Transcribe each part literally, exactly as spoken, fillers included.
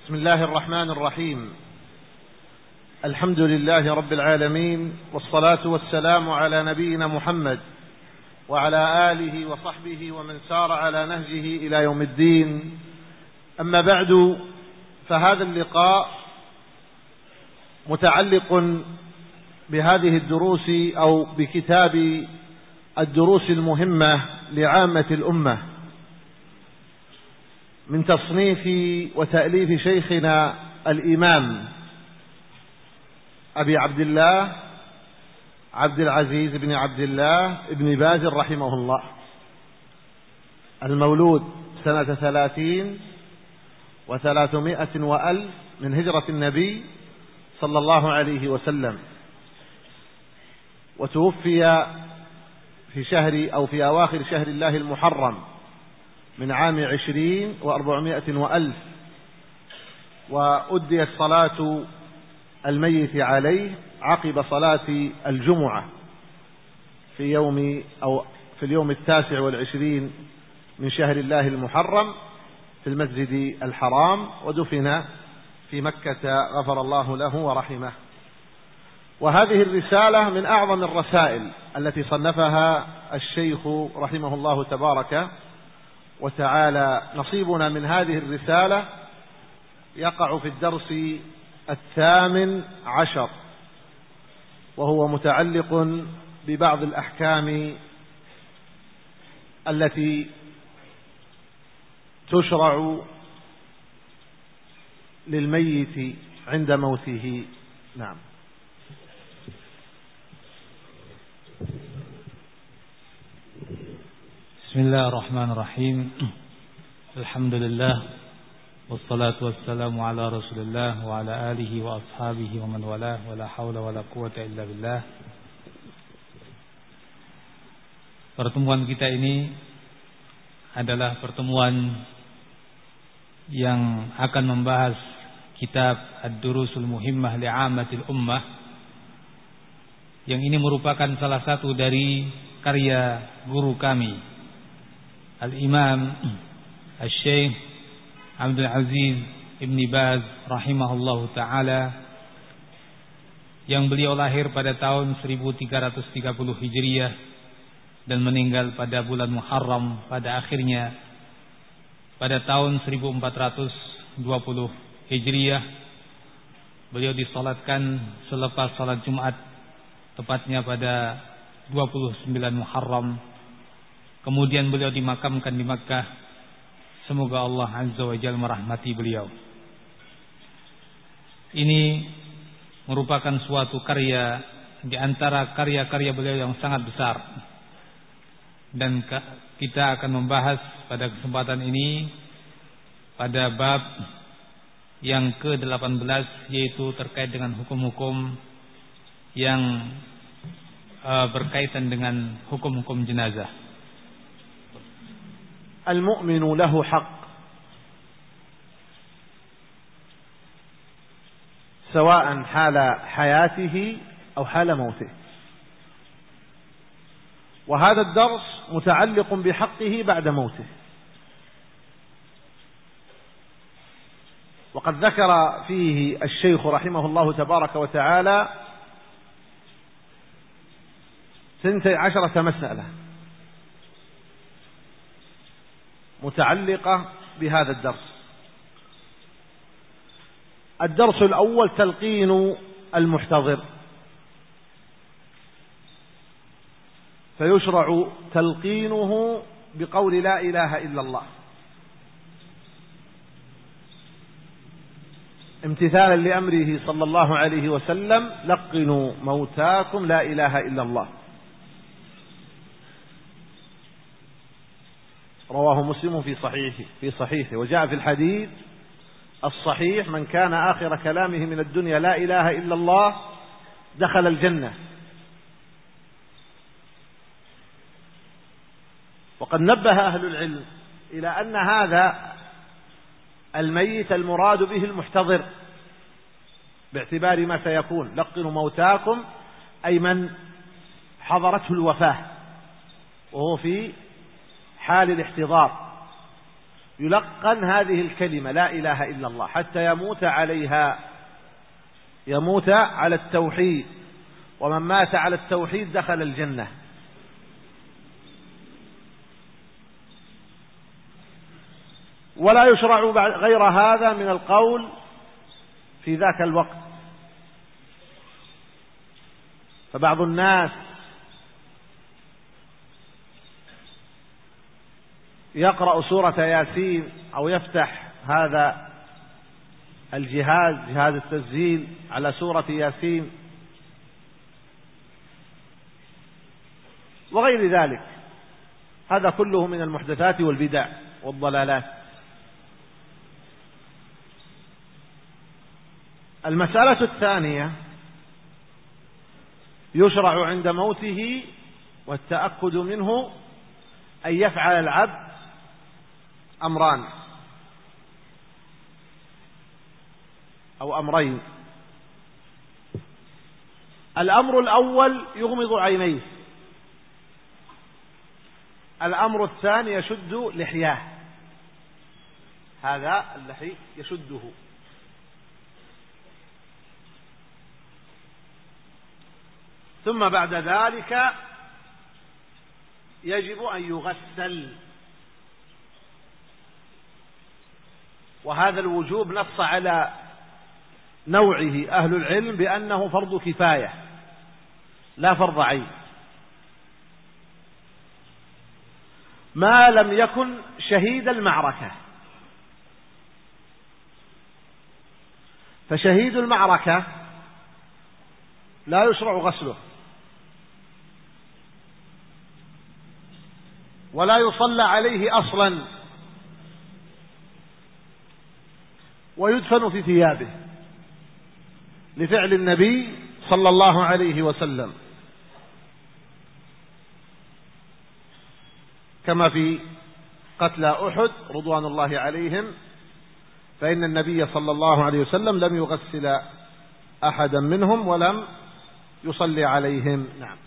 بسم الله الرحمن الرحيم. الحمد لله رب العالمين، والصلاة والسلام على نبينا محمد وعلى آله وصحبه ومن سار على نهجه إلى يوم الدين. أما بعد، فهذا اللقاء متعلق بهذه الدروس أو بكتاب الدروس المهمة لعامة الأمة من تصنيف وتأليف شيخنا الإمام أبي عبد الله عبد العزيز بن عبد الله بن باز رحمه الله، المولود سنة ثلاثين وثلاثمائة وألف من هجرة النبي صلى الله عليه وسلم، وتوفي في شهر أو في أواخر شهر الله المحرم من عام عشرين وأربعمائة وألف، وأدي الصلاة الميت عليه عقب صلاة الجمعة في يوم أو في اليوم التاسع والعشرين من شهر الله المحرم في المسجد الحرام، ودفن في مكة غفر الله له ورحمه. وهذه الرسالة من أعظم الرسائل التي صنفها الشيخ رحمه الله تبارك وتعالى. نصيبنا من هذه الرسالة يقع في الدرس الثامن عشر، وهو متعلق ببعض الأحكام التي تشرع للميت عند موته. نعم. بسم الله الرحمن الرحيم. الحمد لله والصلاة والسلام على رسول الله وعلى آله وأصحابه ومن والاه، ولا حول ولا قوة إلا بالله. Pertemuan kita ini adalah pertemuan yang akan membahas kitab Ad-Durusul Muhimmah Li'amatil Ummah, yang ini merupakan salah satu dari karya guru kami Al-Imam Al-Syekh Abdul Aziz Ibn Baz rahimahullahu ta'ala, yang beliau lahir pada tahun seribu tiga ratus tiga puluh Hijriah dan meninggal pada bulan Muharram pada akhirnya pada tahun seribu empat ratus dua puluh Hijriah. Beliau disalatkan selepas salat Jumat, tepatnya pada dua puluh sembilan Muharram. Kemudian beliau dimakamkan di Makkah. Semoga Allah Azza wa Jalla merahmati beliau. Ini merupakan suatu karya di antara karya-karya beliau yang sangat besar, dan kita akan membahas pada kesempatan ini pada bab yang ke delapan belas, yaitu terkait dengan hukum-hukum yang uh, berkaitan dengan hukum-hukum jenazah. المؤمن له حق سواء حال حياته أو حال موته، وهذا الدرس متعلق بحقه بعد موته. وقد ذكر فيه الشيخ رحمه الله تبارك وتعالى ثنتي عشرة مسألة متعلقة بهذا الدرس. الدرس الأول تلقين المحتضر، فيشرع تلقينه بقول لا إله إلا الله امتثالا لأمره صلى الله عليه وسلم: لقنوا موتاكم لا إله إلا الله. رواه مسلم في صحيحه في صحيحه وجاء في الحديث الصحيح: من كان آخر كلامه من الدنيا لا إله إلا الله دخل الجنة. وقد نبه أهل العلم إلى أن هذا الميت المراد به المحتضر، باعتبار ما سيكون: لقنوا موتاكم، أي من حضرته الوفاة وهو في حال الاحتضار. يلقن هذه الكلمة لا إله إلا الله حتى يموت عليها، يموت على التوحيد، ومن مات على التوحيد دخل الجنة. ولا يشرع غير هذا من القول في ذاك الوقت. فبعض الناس يقرأ سورة ياسين أو يفتح هذا الجهاز جهاز التسجيل على سورة ياسين وغير ذلك، هذا كله من المحدثات والبدع والضلالات. المسألة الثانية: يشرع عند موته والتأكد منه أن يفعل العبد أمران أو أمرين. الأمر الأول يغمض عينيه، الأمر الثاني يشد لحياه، هذا اللحي يشده. ثم بعد ذلك يجب أن يغسل، وهذا الوجوب نص على نوعه أهل العلم بأنه فرض كفاية لا فرض عين، ما لم يكن شهيد المعركة. فشهيد المعركة لا يشرع غسله ولا يصلى عليه أصلا، ويدفن في ثيابه لفعل النبي صلى الله عليه وسلم، كما في قتلى أحد رضوان الله عليهم، فإن النبي صلى الله عليه وسلم لم يغسل أحدا منهم ولم يصلي عليهم. نعم.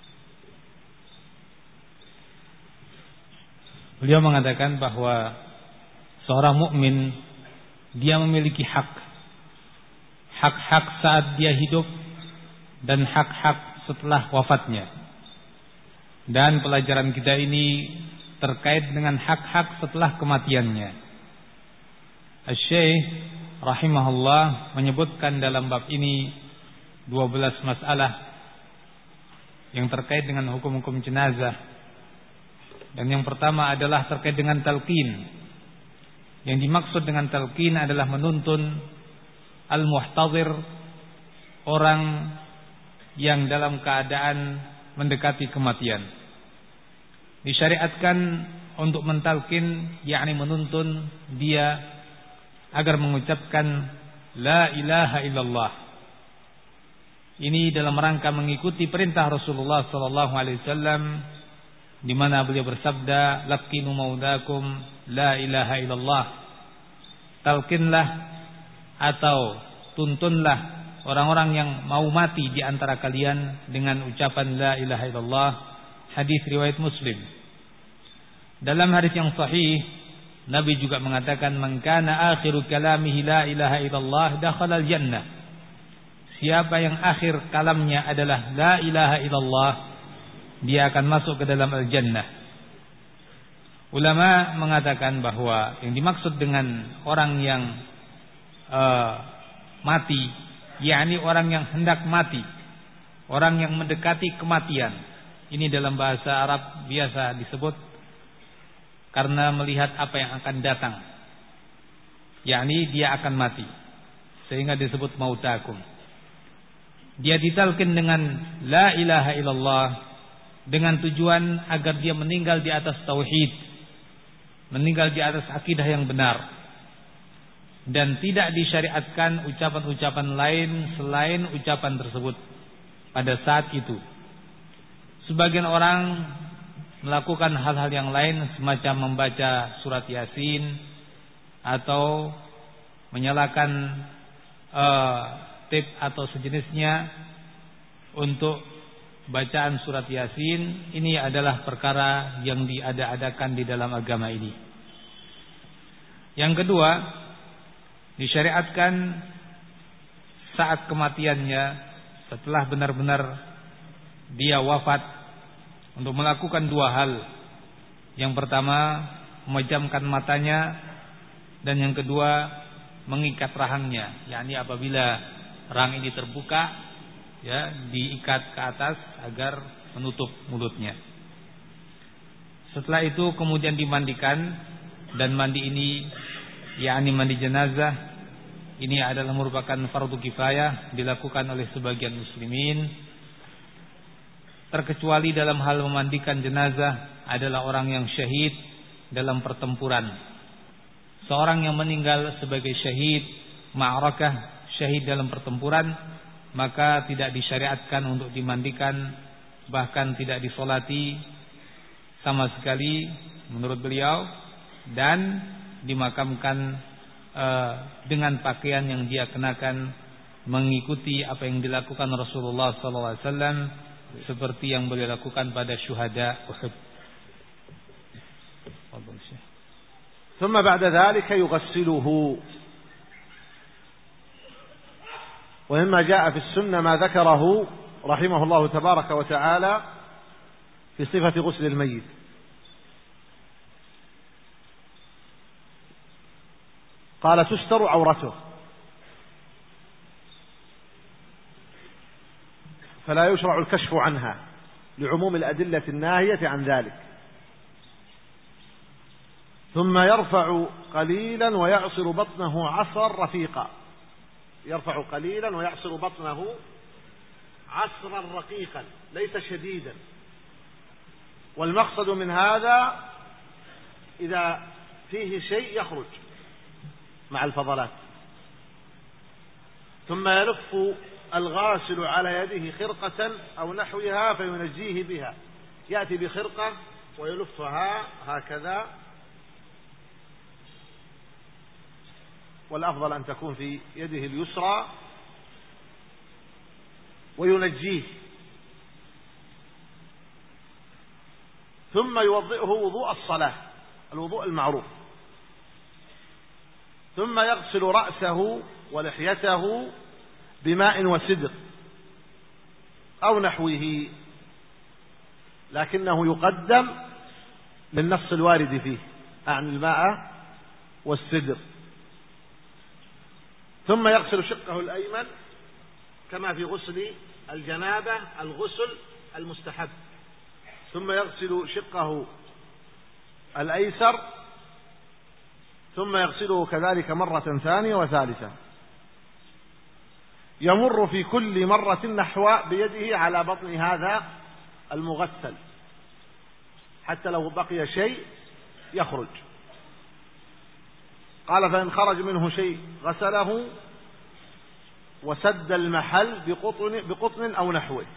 Beliau mengatakan bahwa seorang mukmin dia memiliki hak, hak-hak saat dia hidup dan hak-hak setelah wafatnya. Dan pelajaran kita ini terkait dengan hak-hak setelah kematiannya. Asy-Syaikh rahimahullah menyebutkan dalam bab ini dua belas masalah yang terkait dengan hukum-hukum jenazah. Dan yang pertama adalah terkait dengan talqin. Yang dimaksud dengan talqin adalah menuntun al-muhtadhir, orang yang dalam keadaan mendekati kematian. Disyariatkan untuk mentalqin, yakni menuntun dia agar mengucapkan la ilaha illallah. Ini dalam rangka mengikuti perintah Rasulullah sallallahu alaihi wasallam, di mana beliau bersabda, laqinu maudakum la ilaha illallah. Talqinlah atau tuntunlah orang-orang yang mau mati di antara kalian dengan ucapan la ilaha illallah. Hadis riwayat Muslim. Dalam hadis yang sahih, Nabi juga mengatakan, man kana akhiru kalamihi la ilaha illallah dakhala al-jannah. Siapa yang akhir kalamnya adalah la ilaha illallah, dia akan masuk ke dalam al-jannah. Ulama mengatakan bahwa yang dimaksud dengan orang yang uh, mati, yakni orang yang hendak mati, orang yang mendekati kematian. Ini dalam bahasa Arab biasa disebut karena melihat apa yang akan datang, yakni dia akan mati, sehingga disebut mautakum. Dia ditalkin dengan la ilaha illallah dengan tujuan agar dia meninggal di atas tauhid, meninggal di atas akidah yang benar, dan tidak disyariatkan ucapan-ucapan lain selain ucapan tersebut pada saat itu. Sebagian orang melakukan hal-hal yang lain semacam membaca surat Yasin atau menyalakan uh, tape atau sejenisnya untuk bacaan surat Yasin. Ini adalah perkara yang diada-adakan di dalam agama ini. Yang kedua, disyariatkan saat kematiannya, setelah benar-benar dia wafat, untuk melakukan dua hal. Yang pertama, memejamkan matanya, dan yang kedua, mengikat rahangnya. Yakni apabila rahang ini terbuka, ya, diikat ke atas agar menutup mulutnya. Setelah itu kemudian dimandikan, dan mandi ini yakni mandi jenazah ini adalah merupakan fardu kifayah dilakukan oleh sebagian muslimin, terkecuali dalam hal memandikan jenazah adalah orang yang syahid dalam pertempuran. Seorang yang meninggal sebagai syahid ma'rakah, syahid dalam pertempuran, maka tidak disyariatkan untuk dimandikan, bahkan tidak disolati sama sekali menurut beliau, dan dimakamkan uh, dengan pakaian yang dia kenakan, mengikuti apa yang dilakukan Rasulullah sallallahu alaihi wasallam, seperti yang beliau lakukan pada syuhada Uhud. ثم بعد ذلك يغسله. ومما جاء في السنة ما ذكره رحمه الله تبارك وتعالى في صفة غسل الميت. قال تستر عورته، فلا يشرع الكشف عنها لعموم الأدلة الناهية عن ذلك. ثم يرفع قليلا ويعصر بطنه عصرا رفيقا، يرفع قليلا ويعصر بطنه عصرا رقيقا ليس شديدا. والمقصد من هذا إذا فيه شيء يخرج مع الفضلات. ثم يلف الغاسل على يده خرقة أو نحوها فينجيه بها، يأتي بخرقة ويلفها هكذا، والأفضل أن تكون في يده اليسرى، وينجيه، ثم يوضئه وضوء الصلاة، الوضوء المعروف. ثم يغسل رأسه ولحيته بماء وسدر أو نحوه، لكنه يقدم للنص الوارد فيه عن الماء والسدر. ثم يغسل شقه الأيمن كما في غسل الجنابة الغسل المستحب، ثم يغسل شقه الأيسر، ثم يغسله كذلك مرة ثانية وثالثة. يمر في كل مرة نحو بيده على بطن هذا المغسل حتى لو بقي شيء يخرج. قال فإن خرج منه شيء غسله وسد المحل بقطن, بقطن أو نحوه،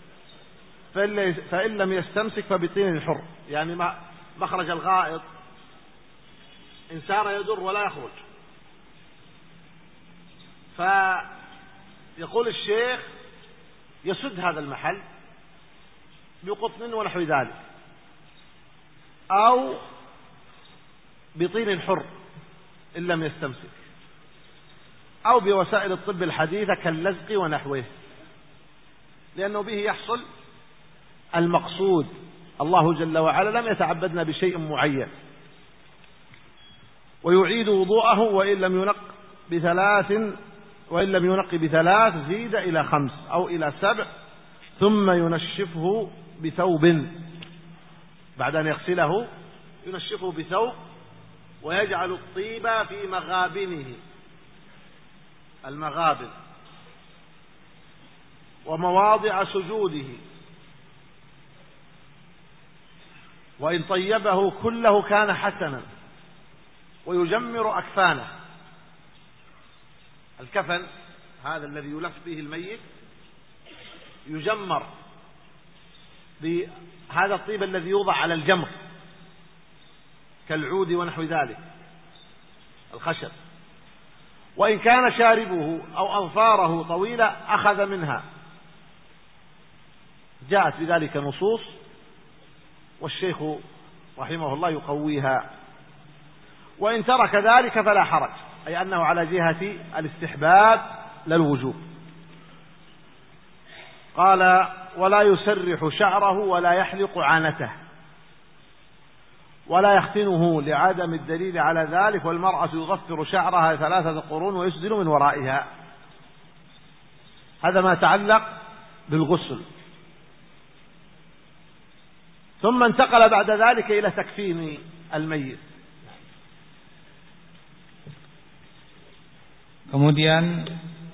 فإن لم يستمسك فبطين حر، يعني مخرج الغائط إن سار يدر ولا يخرج. فيقول الشيخ يسد هذا المحل بقطن ونحو ذلك، أو بطين حر إن لم يستمسك، أو بوسائل الطب الحديثة كاللزق ونحوه، لأنه به يحصل المقصود. الله جل وعلا لم يتعبدنا بشيء معين. ويعيد وضوءه وإن لم ينق بثلاث وإن لم ينق بثلاث زيد إلى خمس أو إلى سبع، ثم ينشفه بثوب، بعد أن يغسله ينشفه بثوب، ويجعل الطيب في مغابنه، المغابن ومواضع سجوده، وإن طيبه كله كان حسنا، ويجمر أكفانه. الكفن هذا الذي يلف به الميت يجمر بهذا الطيب الذي يوضع على الجمر كالعود ونحو ذلك الخشب. وإن كان شاربه أو أظفاره طويلة أخذ منها، جاءت بذلك نصوص، والشيخ رحمه الله يقويها. وإن ترك ذلك فلا حرج، أي أنه على جهة الاستحباب لا الوجوب. قال: ولا يسرح شعره ولا يحلق عانته ولا يختنه لعدم الدليل على ذلك، والمرأة يغفر شعرها ثلاثة قرون ويسدل من ورائها. هذا ما يتعلق بالغسل. ثم انتقل بعد ذلك إلى تكفين الميت. Kemudian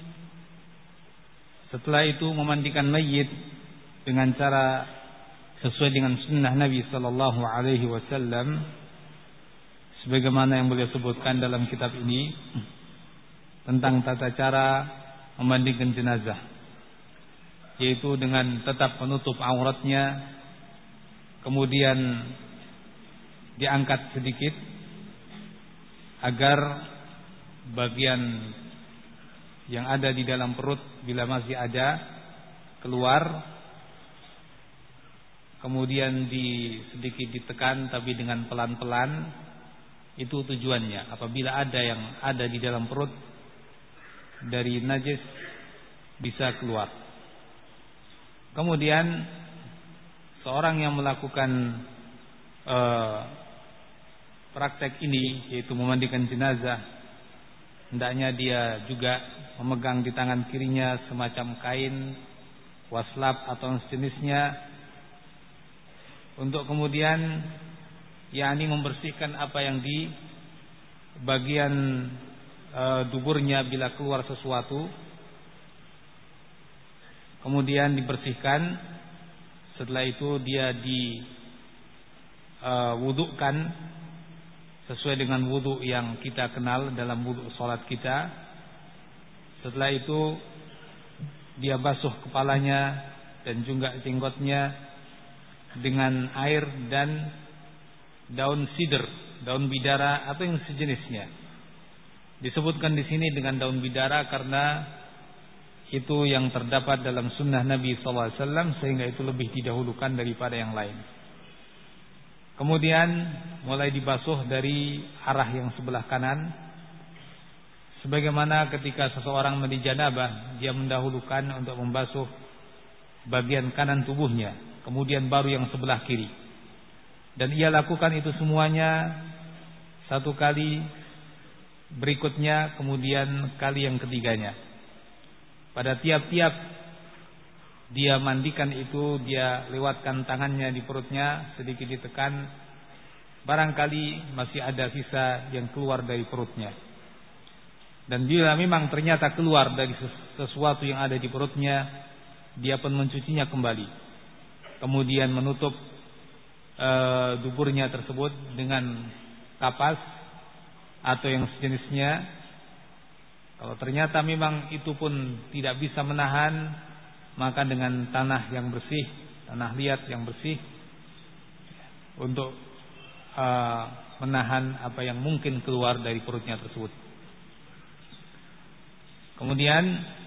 setelah itu memandikan mayit dengan cara sesuai dengan sunnah Nabi sallallahu alaihi wasallam, sebagaimana yang beliau sebutkan dalam kitab ini tentang tata cara memandikan jenazah, yaitu dengan tetap menutup auratnya, kemudian diangkat sedikit agar bagian yang ada di dalam perut bila masih ada keluar, kemudian di sedikit ditekan tapi dengan pelan-pelan. Itu tujuannya, apabila ada yang ada di dalam perut dari najis bisa keluar. Kemudian seorang yang melakukan uh, praktek ini, yaitu memandikan jenazah, hendaknya dia juga memegang di tangan kirinya semacam kain, waslap atau sejenisnya, untuk kemudian yakni membersihkan apa yang di bagian e, duburnya bila keluar sesuatu, kemudian dibersihkan. Setelah itu dia diwudukkan sesuai dengan wudhu yang kita kenal dalam wudhu sholat kita. Setelah itu dia basuh kepalanya dan juga jenggotnya dengan air dan daun sidr, daun bidara atau yang sejenisnya. Disebutkan di sini dengan daun bidara karena itu yang terdapat dalam sunnah Nabi sallallahu alaihi wasallam, sehingga itu lebih didahulukan daripada yang lain. Kemudian mulai dibasuh dari arah yang sebelah kanan, sebagaimana ketika seseorang mandi janabah, dia mendahulukan untuk membasuh bagian kanan tubuhnya, kemudian baru yang sebelah kiri. Dan ia lakukan itu semuanya satu kali, berikutnya kemudian kali yang ketiganya. Pada tiap-tiap dia mandikan itu, dia lewatkan tangannya di perutnya, sedikit ditekan, barangkali masih ada sisa yang keluar dari perutnya. Dan bila memang ternyata keluar dari sesuatu yang ada di perutnya, dia pun mencucinya kembali, kemudian menutup e, duburnya tersebut dengan kapas atau yang sejenisnya. Kalau ternyata memang itu pun tidak bisa menahan, maka dengan tanah yang bersih, tanah liat yang bersih, untuk e, menahan apa yang mungkin keluar dari perutnya tersebut. Kemudian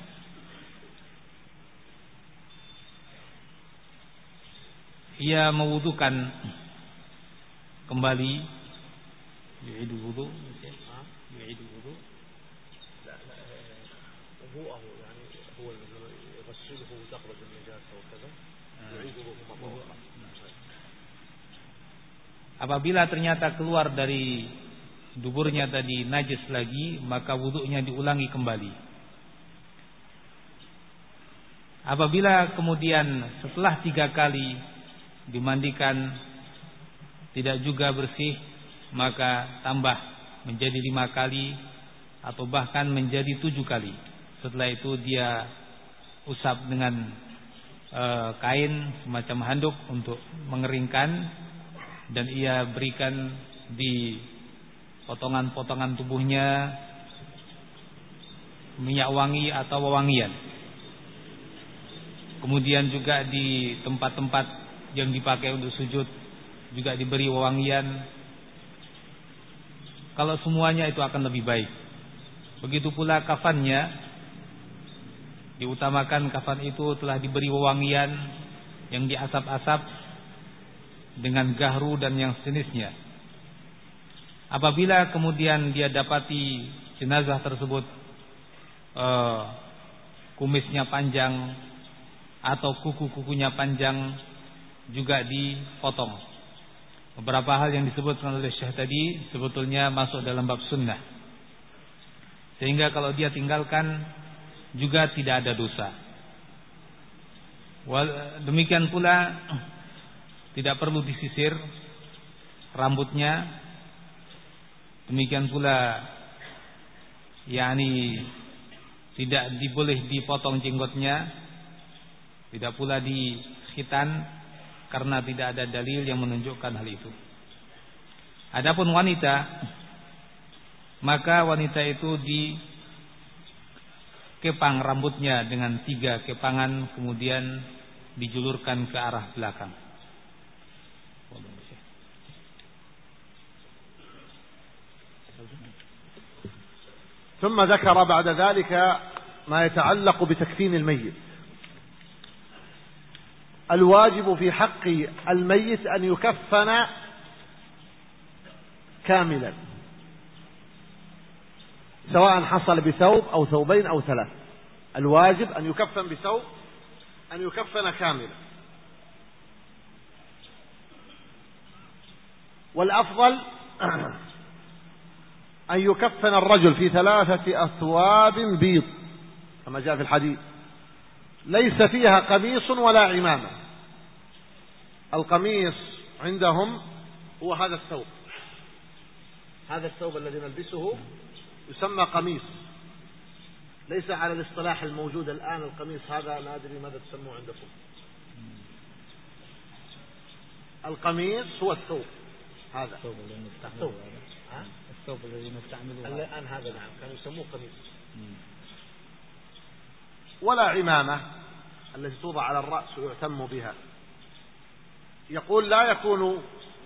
ia mewudukan kembali, yu'idu wudu, yu'idu wudu. لا لا وضوءه يعني هو يغسله وتخرج النجاسة وكذا يعيد وضوءه. Apabila ternyata keluar dari duburnya tadi najis lagi, maka wudunya diulangi kembali. Apabila kemudian setelah tiga kali dimandikan tidak juga bersih, maka tambah menjadi lima kali atau bahkan menjadi tujuh kali. Setelah itu dia usap dengan e, kain semacam handuk untuk mengeringkan, dan ia berikan di potongan-potongan tubuhnya minyak wangi atau wewangian. Kemudian juga di tempat-tempat yang dipakai untuk sujud juga diberi wewangian. Kalau semuanya itu akan lebih baik. Begitu pula kafannya, diutamakan kafan itu telah diberi wewangian yang diasap-asap dengan gahru dan yang sejenisnya. Apabila kemudian dia dapati jenazah tersebut uh, kumisnya panjang atau kuku-kukunya panjang, juga dipotong. Beberapa hal yang disebutkan oleh Syekh tadi sebetulnya masuk dalam bab sunnah, sehingga kalau dia tinggalkan juga tidak ada dosa. Demikian pula tidak perlu disisir rambutnya. Demikian pula yakni tidak diboleh dipotong jenggotnya, tidak pula di khitan, karena tidak ada dalil yang menunjukkan hal itu. Adapun wanita, maka wanita itu dikepang rambutnya dengan tiga kepangan, kemudian dijulurkan ke arah belakang. ثم ذكر بعد ذلك ما يتعلق بتكفين الميت. الواجب في حق الميت أن يكفن كاملا، سواء حصل بثوب أو ثوبين أو ثلاث. الواجب أن يكفن بثوب، أن يكفن كاملا. والأفضل أن يكفن الرجل في ثلاثة أثواب بيض كما جاء في الحديث، ليس فيها قميص ولا عمامة. القميص عندهم هو هذا الثوب، هذا الثوب الذي نلبسه يسمى قميص، ليس على الاصطلاح الموجود الآن القميص هذا لا أدري ماذا تسموه عندكم. القميص هو الثوب، هذا الثوب الثوب الذي نستعمله الآن، هذا نعم كانوا يسموه قميص. ولا عمامة التي توضع على الرأس ويعتم بها. يقول لا يكون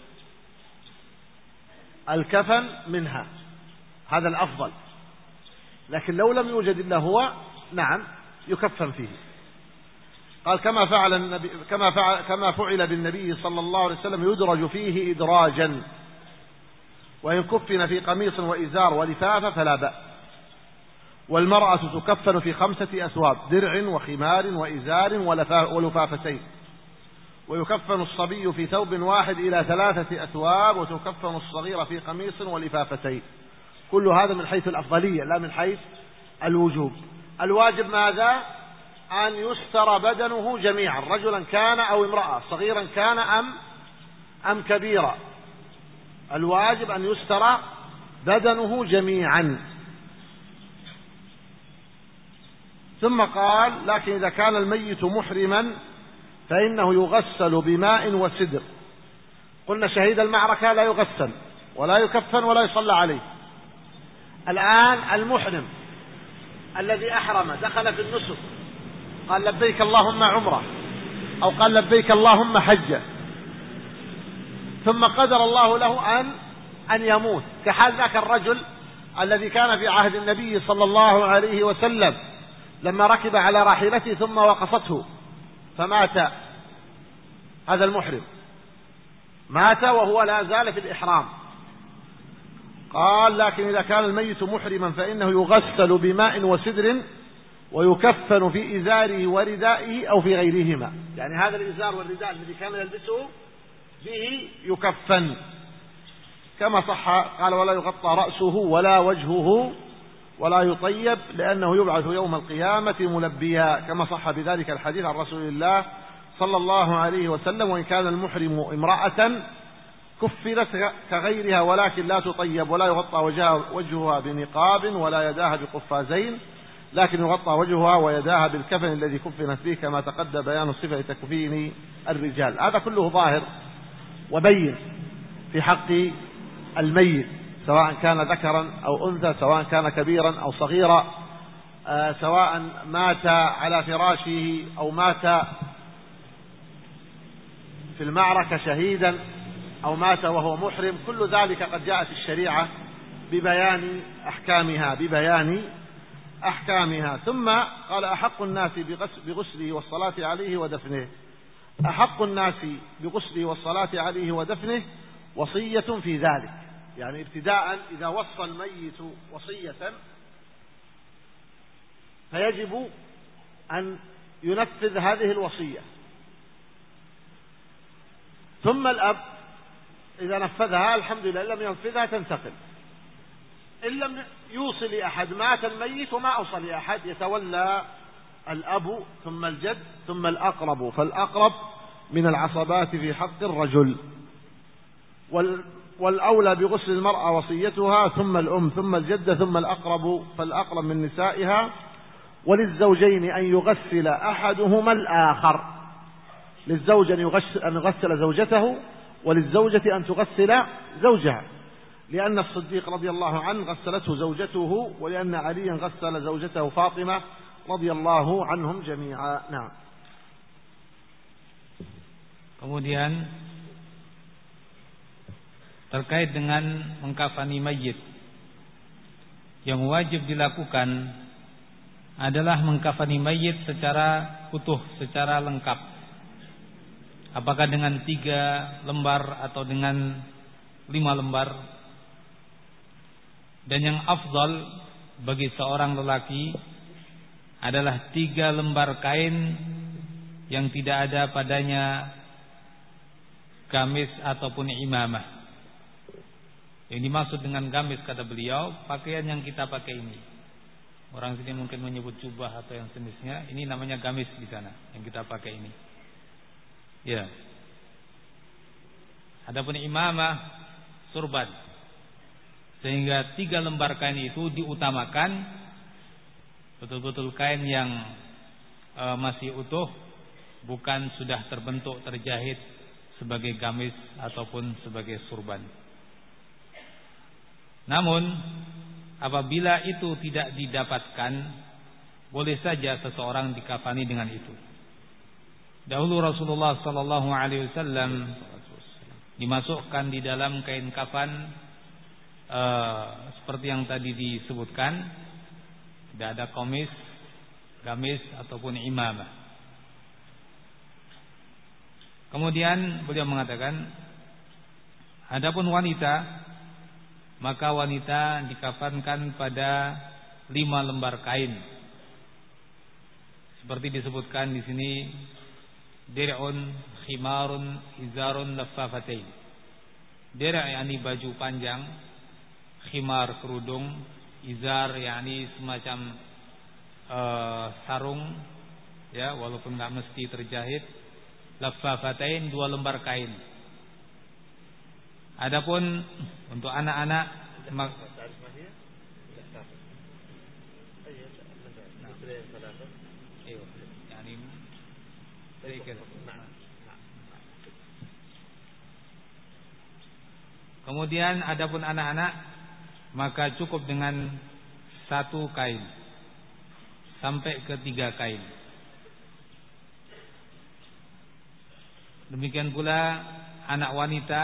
الكفن منها، هذا الأفضل، لكن لو لم يوجد إلا هو نعم يكفن فيه. قال كما فعل النبي كما فعل كما فعل بالنبي صلى الله عليه وسلم يدرج فيه إدراجا، وإن كفن في قميص وإزار ولفافة فلا بأس. والمرأة تكفن في خمسة أثواب، درع وخمار وإزار ولفافتين. ويكفن الصبي في ثوب واحد إلى ثلاثة أثواب، وتكفن الصغيرة في قميص ولفافتين. كل هذا من حيث الأفضلية لا من حيث الوجوب. الواجب ماذا؟ أن يستر بدنه جميعا، رجلا كان أو امرأة، صغيرا كان أم أم كبيرا. الواجب أن يستر بدنه جميعا. ثم قال لكن إذا كان الميت محرما فإنه يغسل بماء وسدر. قلنا شهيد المعركة لا يغسل ولا يكفن ولا يصلى عليه. الآن المحرم الذي أحرم دخل في النسك، قال لبيك اللهم عمره أو قال لبيك اللهم حجة، ثم قدر الله له أن أن يموت، كحال ذاك الرجل الذي كان في عهد النبي صلى الله عليه وسلم لما ركب على راحلته ثم وقصته فمات. هذا المحرم مات وهو لا زال في الإحرام. قال لكن إذا كان الميت محرما فإنه يغسل بماء وسدر ويكفن في إزاره وردائه أو في غيرهما. يعني هذا الإزار والرداء الذي كان يلبسه به يكفن كما صح. قال ولا يغطى رأسه ولا وجهه ولا يطيب لأنه يبعث يوم القيامة ملبيا، كما صح بذلك الحديث عن رسول الله صلى الله عليه وسلم. وإن كان المحرم امرأة كفلت كغيرها ولكن لا تطيب ولا يغطى وجهها بنقاب ولا يداها بقفازين، لكن يغطى وجهها ويداها بالكفن الذي كفنت فيه، كما تقدم بيان صفة تكفين الرجال. هذا كله ظاهر وبين في حق الميت، سواء كان ذكرا أو أنثى، سواء كان كبيرا أو صغيرا، آه سواء مات على فراشه أو مات في المعركة شهيدا أو مات وهو محرم. كل ذلك قد جاء في الشريعة ببيان أحكامها ببيان أحكامها. ثم قال أحق الناس بغسله والصلاة عليه ودفنه. أحق الناس بغسله والصلاة عليه ودفنه وصية في ذلك، يعني ابتداء إذا وصى الميت وصية فيجب أن ينفذ هذه الوصية، ثم الأب إذا نفذها الحمد لله، إن لم ينفذها تنتقل. إن لم يوصي لأحد، مات الميت وما أوصى لأحد، يتولى الأب ثم الجد ثم الأقرب، فالأقرب من العصبات في حق الرجل. والأولى بغسل المرأة وصيتها ثم الأم ثم الجدة ثم الأقرب، فالأقرب من نسائها. وللزوجين أن يغسل أحدهما الآخر، للزوج أن يغسل زوجته، وللزوجة أن تغسل زوجها، لأن الصديق رضي الله عنه غسلته زوجته، ولأن عليا غسل زوجته فاطمة رضي الله عنهم جميعا. نعم. Kemudian terkait dengan mengkafani mayit, yang wajib dilakukan adalah mengkafani mayit secara utuh, secara lengkap. Apakah dengan tiga lembar atau dengan lima lembar. Dan yang afdal bagi seorang lelaki adalah tiga lembar kain yang tidak ada padanya gamis ataupun imamah. Yang dimaksud dengan gamis, kata beliau, pakaian yang kita pakai ini. Orang sini mungkin menyebut jubah atau yang sejenisnya. Ini namanya gamis di sana yang kita pakai ini. Ya. Adapun imamah, surban. Sehingga tiga lembar kain itu diutamakan, betul-betul kain yang e, masih utuh, bukan sudah terbentuk, terjahit sebagai gamis ataupun sebagai surban. Namun apabila itu tidak didapatkan, boleh saja seseorang dikafani dengan itu. Dahulu Rasulullah sallallahu alaihi wasallam dimasukkan di dalam kain kafan uh, seperti yang tadi disebutkan, tidak ada komis, gamis ataupun imamah. Kemudian beliau mengatakan, adapun wanita, maka wanita dikafankan pada lima lembar kain. Seperti disebutkan di sini, dir'un, khimarun, izarun, laffafatain. Dir' yakni baju panjang, khimar kerudung, izar yakni semacam uh, sarung, ya walaupun nggak mesti terjahit, laffafatain dua lembar kain. Adapun untuk anak-anak mak kemudian adapun anak-anak maka cukup dengan satu kain sampai ke tiga kain. Demikian pula anak wanita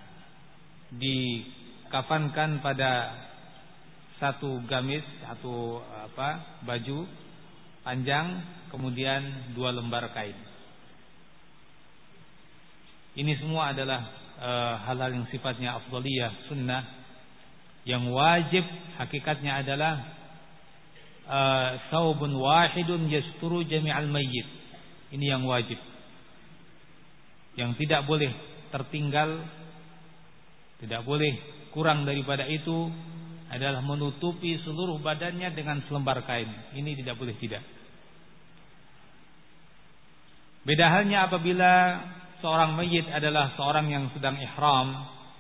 dikafankan pada satu gamis atau apa baju panjang, kemudian dua lembar kain. Ini semua adalah e, hal-hal yang sifatnya afdaliyah, sunnah, yang wajib hakikatnya adalah e, saubun wahidun yasturu jami'al mayyit. Ini yang wajib, yang tidak boleh tertinggal, tidak boleh kurang daripada itu adalah menutupi seluruh badannya dengan selembar kain. Ini tidak boleh tidak. Beda halnya apabila seorang mayit adalah seorang yang sedang ihram,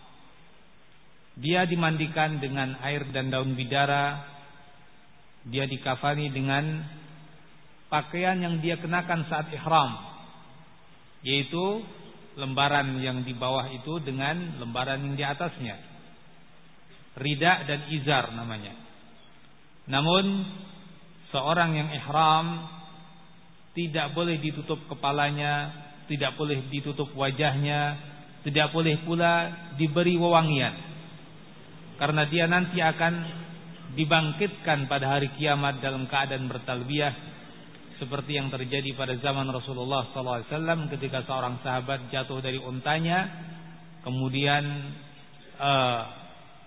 dia dimandikan dengan air dan daun bidara, dia dikafani dengan pakaian yang dia kenakan saat ihram, yaitu lembaran yang di bawah itu dengan lembaran yang di atasnya, rida dan izar namanya. Namun seorang yang ihram tidak boleh ditutup kepalanya, tidak boleh ditutup wajahnya, tidak boleh pula diberi wewangian, karena dia nanti akan dibangkitkan pada hari kiamat dalam keadaan bertalbiyah, seperti yang terjadi pada zaman Rasulullah sallallahu alaihi wasallam ketika seorang sahabat jatuh dari untanya, kemudian uh,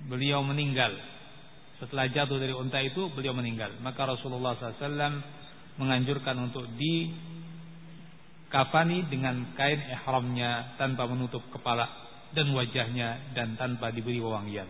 beliau meninggal. Setelah jatuh dari unta itu beliau meninggal. Maka Rasulullah shallallahu alaihi wasallam menganjurkan untuk dikafani dengan kain ihramnya tanpa menutup kepala dan wajahnya dan tanpa diberi wewangian.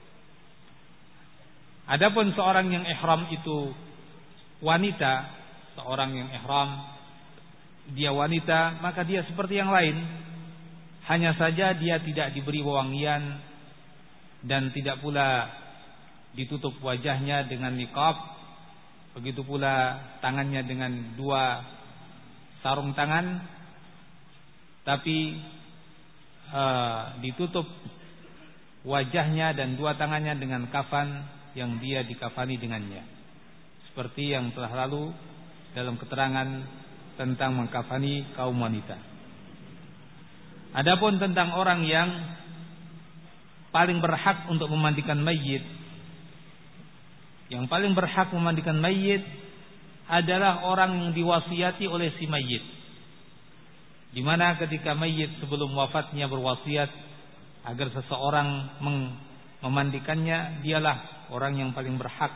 Adapun seorang yang ihram itu wanita, seorang yang ihram dia wanita, maka dia seperti yang lain. Hanya saja dia tidak diberi wewangian dan tidak pula ditutup wajahnya dengan niqab. Begitu pula tangannya dengan dua sarung tangan, tapi uh, ditutup wajahnya dan dua tangannya dengan kafan yang dia dikafani dengannya, seperti yang telah lalu dalam keterangan tentang mengkafani kaum wanita. Adapun tentang orang yang paling berhak untuk memandikan mayit, yang paling berhak memandikan mayit adalah orang yang diwasiati oleh si mayit. Di mana ketika mayit sebelum wafatnya berwasiat agar seseorang memandikannya, dialah orang yang paling berhak.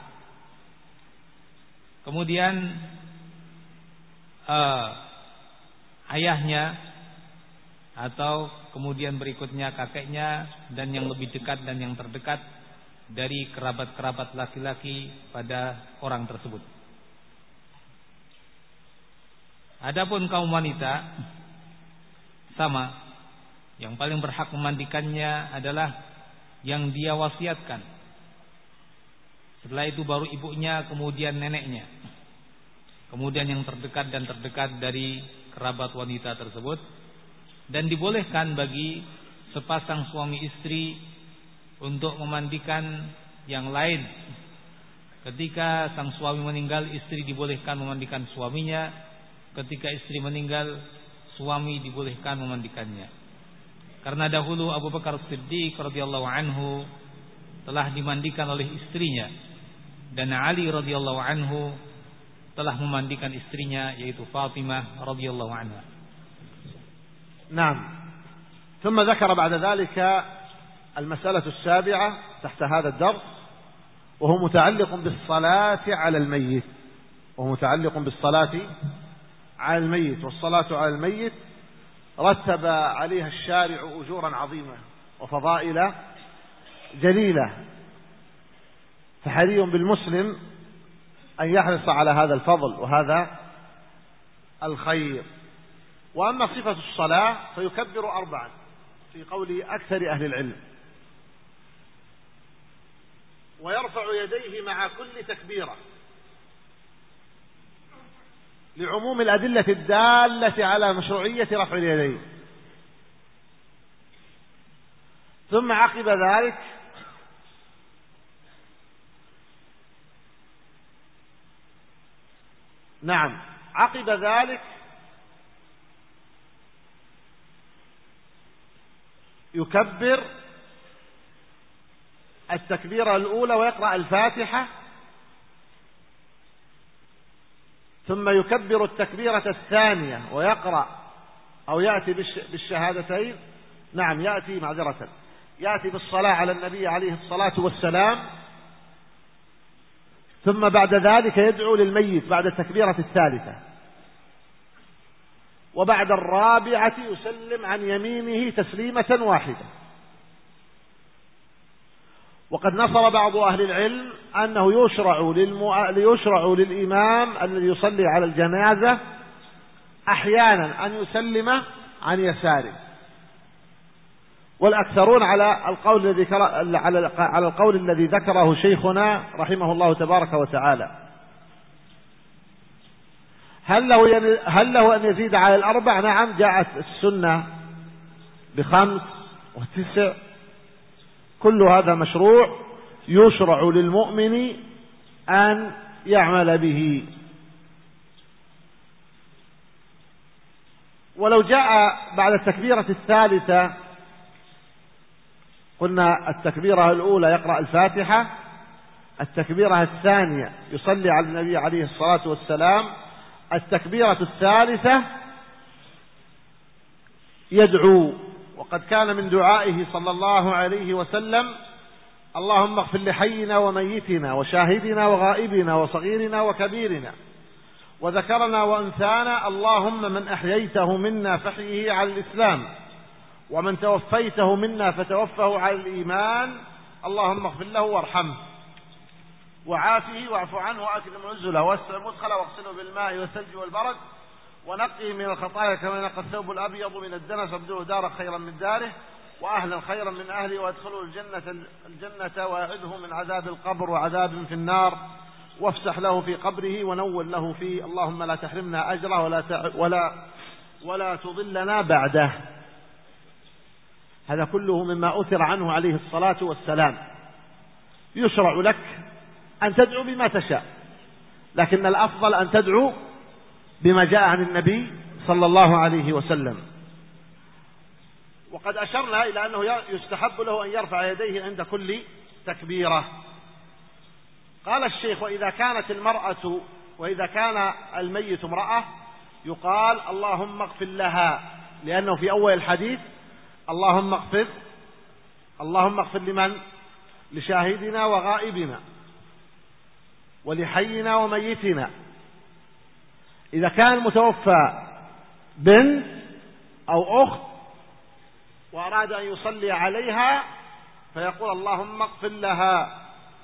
Kemudian uh, ayahnya atau kemudian berikutnya kakeknya dan yang lebih dekat dan yang terdekat dari kerabat-kerabat laki-laki pada orang tersebut. Adapun kaum wanita sama, yang paling berhak memandikannya adalah yang dia wasiatkan. Setelah itu baru ibunya, kemudian neneknya, kemudian yang terdekat dan terdekat dari kerabat wanita tersebut. Dan dibolehkan bagi sepasang suami istri untuk memandikan yang lain. Ketika sang suami meninggal, istri dibolehkan memandikan suaminya. Ketika istri meninggal, suami dibolehkan memandikannya. Karena dahulu Abu Bakar Siddiq radhiyallahu anhu telah dimandikan oleh istrinya, dan Ali radhiyallahu anhu telah memandikan istrinya, yaitu Fatimah radhiyallahu anha. نعم. ثم ذكر بعد ذلك المسألة السابعة تحت هذا الدرس، وهو متعلق بالصلاة على الميت، وهو متعلق بالصلاة على الميت. والصلاة على الميت رتب عليها الشارع أجورا عظيمة وفضائل جليلة، فحري بالمسلم أن يحرص على هذا الفضل وهذا الخير. وأما صفة الصلاة فيكبر أربعا في قول أكثر أهل العلم، ويرفع يديه مع كل تكبيرة لعموم الأدلة الدالة على مشروعية رفع اليدين. ثم عقب ذلك نعم عقب ذلك يكبر التكبيرة الأولى ويقرأ الفاتحة، ثم يكبر التكبيرة الثانية ويقرأ أو يأتي بالشهادتين، نعم يأتي معذرة يأتي بالصلاة على النبي عليه الصلاة والسلام، ثم بعد ذلك يدعو للميت بعد التكبيرة الثالثة، وبعد الرابعة يسلم عن يمينه تسليمة واحدة. وقد نصر بعض أهل العلم أنه يشرع, للمؤ... يشرع للإمام الذي يصلي على الجنازة أحيانا أن يسلم عن يساره، والأكثرون على القول الذي على القول الذي ذكره شيخنا رحمه الله تبارك وتعالى. هل له هل له أن يزيد على الأربع؟ نعم، جاءت السنة بخمس وتسع، كل هذا مشروع يشرع للمؤمن أن يعمل به. ولو جاء بعد التكبيرة الثالثة، قلنا التكبيرة الأولى يقرأ الفاتحة، التكبيرة الثانية يصلي على النبي عليه الصلاة والسلام، التكبيرة الثالثة يدعو. وقد كان من دعائه صلى الله عليه وسلم اللهم اغفر لحينا وميتنا وشاهدنا وغائبنا وصغيرنا وكبيرنا وذكرنا وأنثانا. اللهم من أحييته منا فاحيه على الإسلام، ومن توفيته منا فتوفه على الإيمان. اللهم اغفر له وارحمه وعافه واعف عنه وأكرم نزله واسع مدخله واغسله بالماء والثلج والبرد ونقه من الخطايا كما ينقى الثوب الأبيض من الدنس، وابدله دارا خيرا من داره وأهلا خيرا من أهله، وادخله الجنة الجنة وأعذه من عذاب القبر وعذاب في النار، وافسح له في قبره ونول له فيه. اللهم لا تحرمنا أجره ولا ولا ولا تضلنا بعده. هذا كله مما أثر عنه عليه الصلاة والسلام. يشرع لك أن تدعو بما تشاء، لكن الأفضل أن تدعو بما جاء عن النبي صلى الله عليه وسلم. وقد أشرنا إلى أنه يستحب له أن يرفع يديه عند كل تكبيرة. قال الشيخ: وإذا كانت المرأة وإذا كان الميت امرأة يقال اللهم اغفر لها، لأنه في أول الحديث اللهم اغفر اللهم اغفر لمن؟ لشاهدنا وغائبنا ولحينا وميتنا. إذا كان المتوفى بنت أو أخت وأراد أن يصلي عليها فيقول اللهم اغفر لها.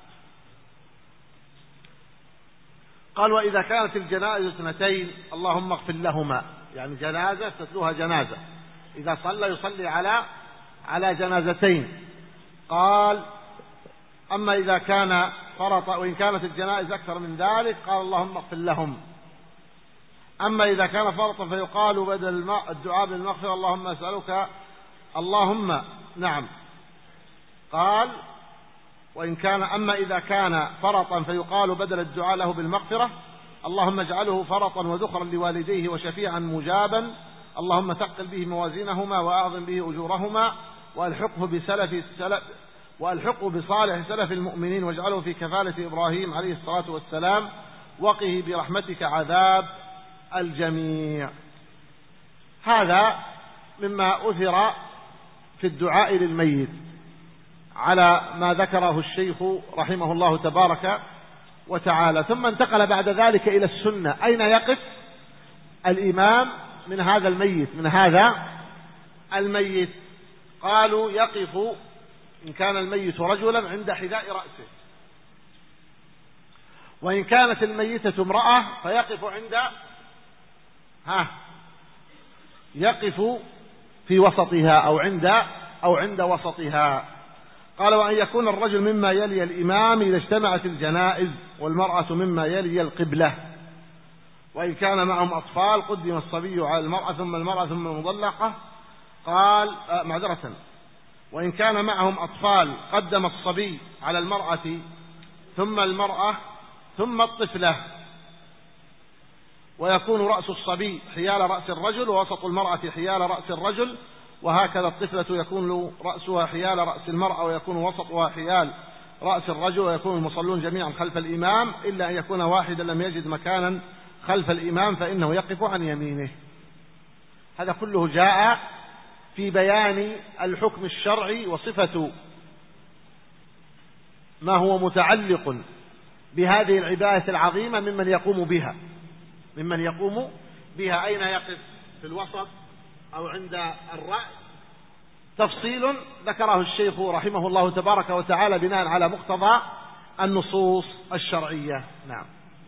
قال: وإذا كانت الجنائز اثنتين اللهم اغفر لهما، يعني جنازة تتلوها جنازة، إذا صلى يصلي على على جنازتين. قال: أما إذا كان فرط وإن كانت الجنائز أكثر من ذلك قال اللهم اغفر لهم. أما إذا كان فرطا فيقال بدل الدعاء بالمغفرة اللهم أسألك اللهم نعم قال وإن كان أما إذا كان فرطا فيقال بدل الدعاء له بالمغفرة اللهم اجعله فرطا وذخرا لوالديه وشفيعا مجابا، اللهم ثقل به موازينهما وأعظم به أجورهما وألحقه بسلف السلف وألحقه بصالح سلف المؤمنين واجعله في كفالة إبراهيم عليه الصلاة والسلام، وقه برحمتك عذاب الجميع. هذا مما أثر في الدعاء للميت على ما ذكره الشيخ رحمه الله تبارك وتعالى. ثم انتقل بعد ذلك إلى السنة، أين يقف الإمام من هذا الميت من هذا الميت قالوا يقف إن كان الميت رجلا عند حذاء رأسه، وإن كانت الميتة امرأة فيقف عند ها يقف في وسطها أو عند أو عند وسطها. قال: وأن يكون الرجل مما يلي الإمام إذا اجتمعت الجنائز، والمرأة مما يلي القبلة. وإن كان معهم أطفال قدم الصبي على المرأة ثم المرأة ثم المطلقة. قال آه معذرة وإن كان معهم أطفال قدم الصبي على المرأة ثم المرأة ثم الطفلة، ويكون رأس الصبي حيال رأس الرجل ووسط المرأة حيال رأس الرجل، وهكذا الطفلة يكون رأسها حيال رأس المرأة ويكون وسطها حيال رأس الرجل، ويكون المصلون جميعا خلف الإمام إلا أن يكون واحدا لم يجد مكانا خلف الإمام فإنه يقف عن يمينه. هذا كله جاء في بيان الحكم الشرعي وصفة ما هو متعلق بهذه العبادة العظيمة ممن يقوم بها ممن يقوم بها أين يقف، في الوسط أو عند الرأس. تفصيل ذكره الشيخ رحمه الله تبارك وتعالى بناء على مقتضى النصوص الشرعية. نعم.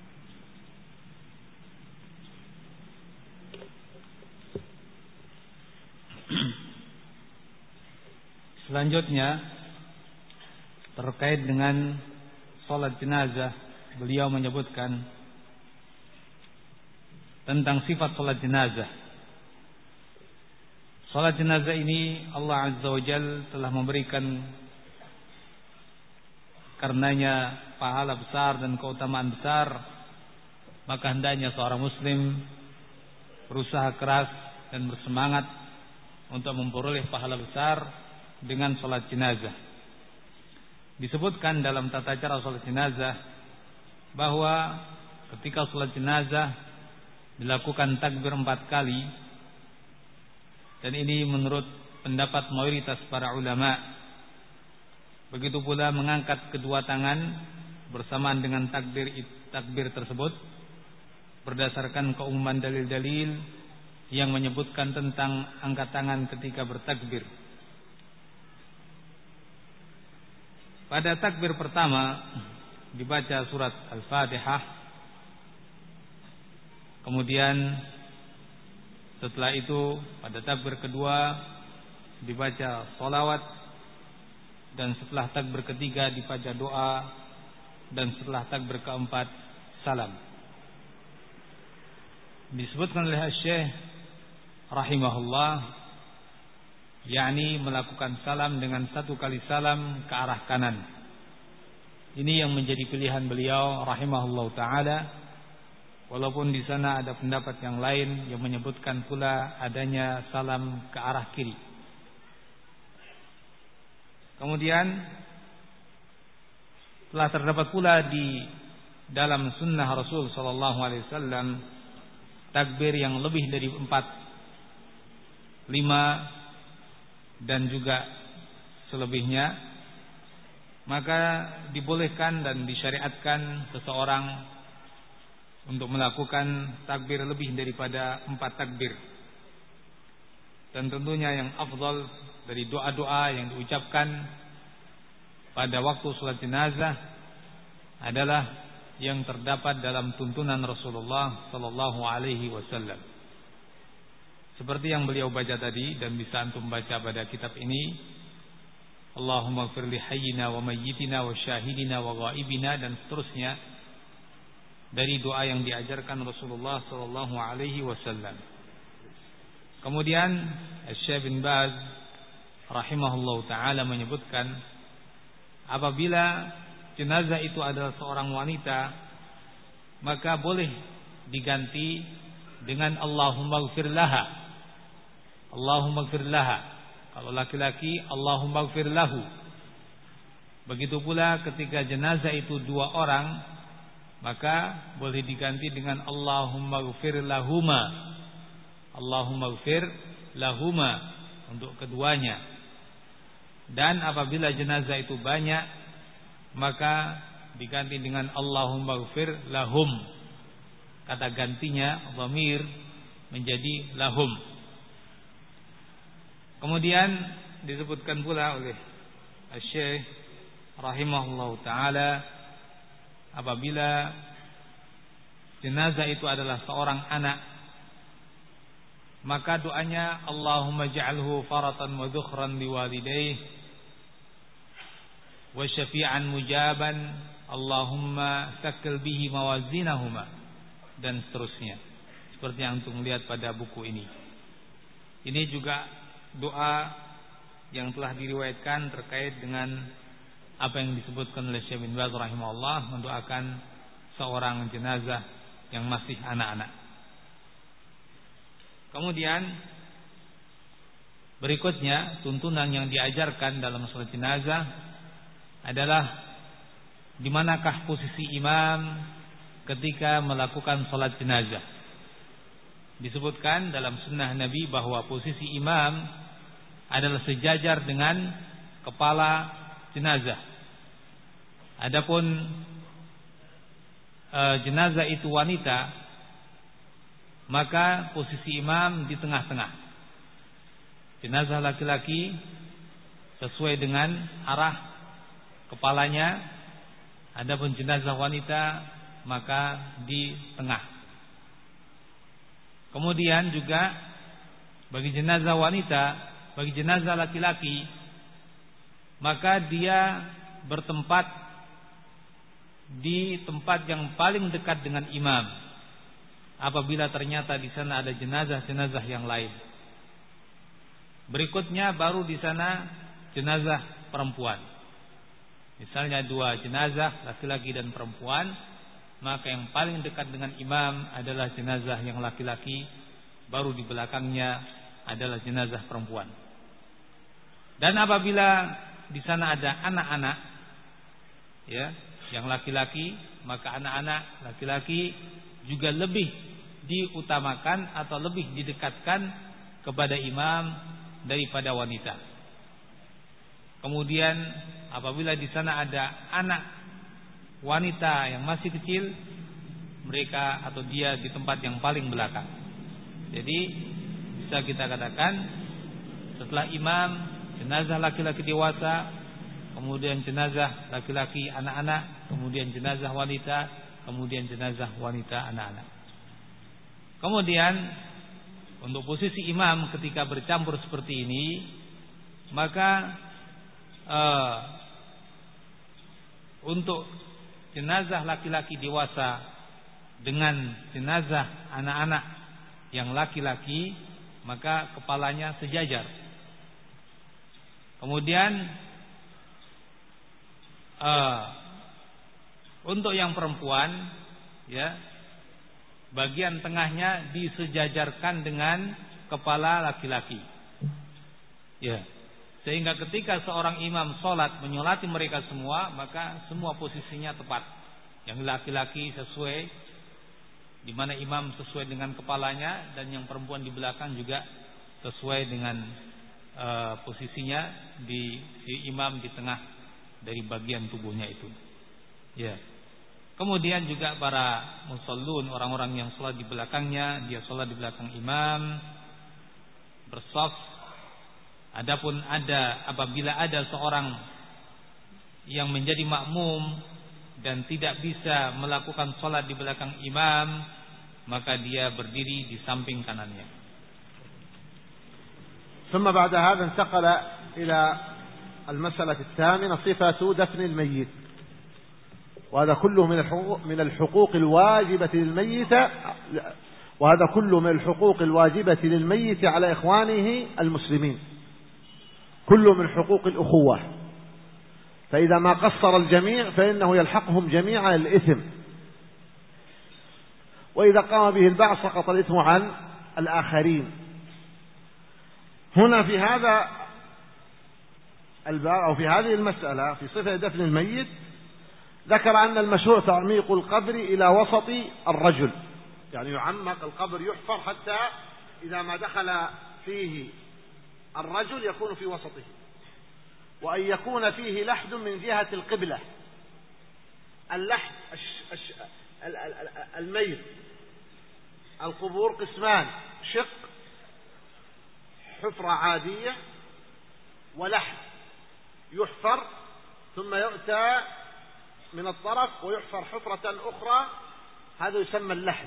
Selanjutnya terkait dengan salat jenazah, beliau menyebutkan tentang sifat salat jenazah. Salat jenazah ini Allah Azza wa Jalla telah memberikan karenanya pahala besar dan keutamaan besar, maka hendaknya seorang muslim berusaha keras dan bersemangat untuk memperoleh pahala besar dengan salat jenazah. Disebutkan dalam tata cara salat jenazah bahwa ketika salat jenazah dilakukan takbir empat kali, dan ini menurut pendapat mayoritas para ulama. Begitu pula mengangkat kedua tangan bersamaan dengan takbir takbir tersebut berdasarkan keumuman dalil-dalil yang menyebutkan tentang angkat tangan ketika bertakbir. Pada takbir pertama dibaca surat Al-Fatihah. Kemudian setelah itu pada takbir kedua dibaca sholawat, dan setelah takbir ketiga dibaca doa, dan setelah takbir keempat salam. Disebutkan oleh Syekh rahimahullah, yakni melakukan salam dengan satu kali salam ke arah kanan. Ini yang menjadi pilihan beliau rahimahullah taala, walaupun di sana ada pendapat yang lain yang menyebutkan pula adanya salam ke arah kiri. Kemudian telah terdapat pula di dalam sunnah Rasul sallallahu alaihi wasallam takbir yang lebih dari empat, lima, dan juga selebihnya, maka dibolehkan dan disyariatkan seseorang untuk melakukan takbir lebih daripada empat takbir. Dan tentunya yang afdal dari doa-doa yang diucapkan pada waktu salat jenazah adalah yang terdapat dalam tuntunan Rasulullah sallallahu alaihi wasallam. Seperti yang beliau baca tadi dan bisa antum baca pada kitab ini, Allahumma ighfir li hayyina wa mayyitina wa syahidina wa ghaibina, dan seterusnya dari doa yang diajarkan Rasulullah sallallahu alaihi wasallam. Kemudian Syekh bin Baz rahimahullah taala menyebutkan, apabila jenazah itu adalah seorang wanita, maka boleh diganti dengan Allahumma ighfir laha. Allahumma ighfir laha. Kalau laki-laki, Allahumma ighfir lahu. Begitu pula ketika jenazah itu dua orang, maka boleh diganti dengan Allahumma ighfir lahuma. Allahumma ighfir lahuma untuk keduanya. Dan apabila jenazah itu banyak, maka diganti dengan Allahumma ighfir lahum. Kata gantinya dhamir menjadi lahum. Kemudian disebutkan pula oleh Syekh rahimahullah taala, apabila jenazah itu adalah seorang anak, maka doanya Allahumma ja'alhu faratan wa dhukhran liwalidayhi wa syafi'an mujaban, Allahumma sakil bihi mawazinahuma, dan seterusnya. Seperti yang antum lihat pada buku ini. Ini juga doa yang telah diriwayatkan terkait dengan apa yang disebutkan oleh Syekh bin Baz rahimahullah, mendoakan seorang jenazah yang masih anak-anak. Kemudian berikutnya tuntunan yang diajarkan dalam salat jenazah adalah di manakah posisi imam ketika melakukan salat jenazah. Disebutkan dalam sunnah Nabi bahwa posisi imam adalah sejajar dengan kepala jenazah. Adapun e, jenazah itu wanita, maka posisi imam di tengah-tengah. Jenazah laki-laki sesuai dengan arah kepalanya, adapun jenazah wanita maka di tengah. Kemudian juga bagi jenazah wanita, bagi jenazah laki-laki, maka dia bertempat di tempat yang paling dekat dengan imam apabila ternyata di sana ada jenazah-jenazah yang lain. Berikutnya baru di sana jenazah perempuan. Misalnya dua jenazah laki-laki dan perempuan, maka yang paling dekat dengan imam adalah jenazah yang laki-laki, baru di belakangnya adalah jenazah perempuan. Dan apabila di sana ada anak-anak, ya, yang laki-laki, maka anak-anak laki-laki juga lebih diutamakan atau lebih didekatkan kepada imam daripada wanita. Kemudian apabila di sana ada anak wanita yang masih kecil, mereka atau dia di tempat yang paling belakang. Jadi bisa kita katakan setelah imam, jenazah laki-laki dewasa, kemudian jenazah laki-laki anak-anak, kemudian jenazah wanita, kemudian jenazah wanita anak-anak. Kemudian untuk posisi imam ketika bercampur seperti ini, maka uh, untuk jenazah laki-laki dewasa dengan jenazah anak-anak yang laki-laki, maka kepalanya sejajar. Kemudian uh, untuk yang perempuan, ya, bagian tengahnya disejajarkan dengan kepala laki-laki. Ya. Sehingga ketika seorang imam sholat menyolati mereka semua, maka semua posisinya tepat. Yang laki-laki sesuai, di mana imam sesuai dengan kepalanya, dan yang perempuan di belakang juga sesuai dengan uh, posisinya di, di imam di tengah dari bagian tubuhnya itu. Ya. Kemudian juga para musallun, orang-orang yang sholat di belakangnya, dia sholat di belakang imam, bersaf. Adapun ada apabila ada seorang yang menjadi makmum dan tidak bisa melakukan sholat di belakang imam, maka dia berdiri di samping kanannya. ثم بعد هذا انتقل إلى المسألة الثامنة صفة دفن الميت، وهذا كله من الحقوق من الحقوق الواجبة للميت وهذا كله من الحقوق الواجبة للميت على إخوانه المسلمين، كله من حقوق الأخوة. فإذا ما قصر الجميع فإنه يلحقهم جميعا الإثم، وإذا قام به البعض سقط الإثم عن الآخرين. هنا في هذا الباب أو في هذه المسألة في صفة دفن الميت ذكر أن المشروع تعميق القبر إلى وسط الرجل، يعني يعمق القبر، يحفر حتى إذا ما دخل فيه الرجل يكون في وسطه، وأن يكون فيه لحد من جهة القبلة. اللحد الميت، القبور قسمان: شق، حفرة عادية، ولحد يحفر ثم يؤتى من الطرف ويحفر حفرة أخرى، هذا يسمى اللحد.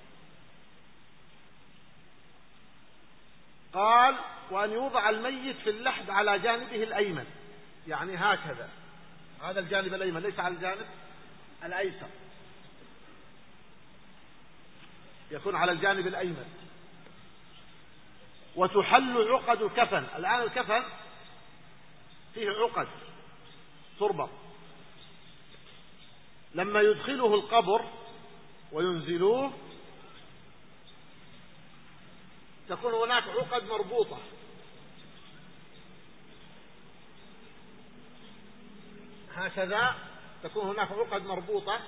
قال: وأن يوضع الميت في اللحد على جانبه الأيمن، يعني هكذا، هذا الجانب الأيمن ليس على الجانب الأيسر، يكون على الجانب الأيمن. وتحل عقد الكفن. الآن الكفن فيه عقد تربط، لما يدخله القبر وينزلوه تكون هناك عقد مربوطة، هكذا تكون هناك عقد مربوطة،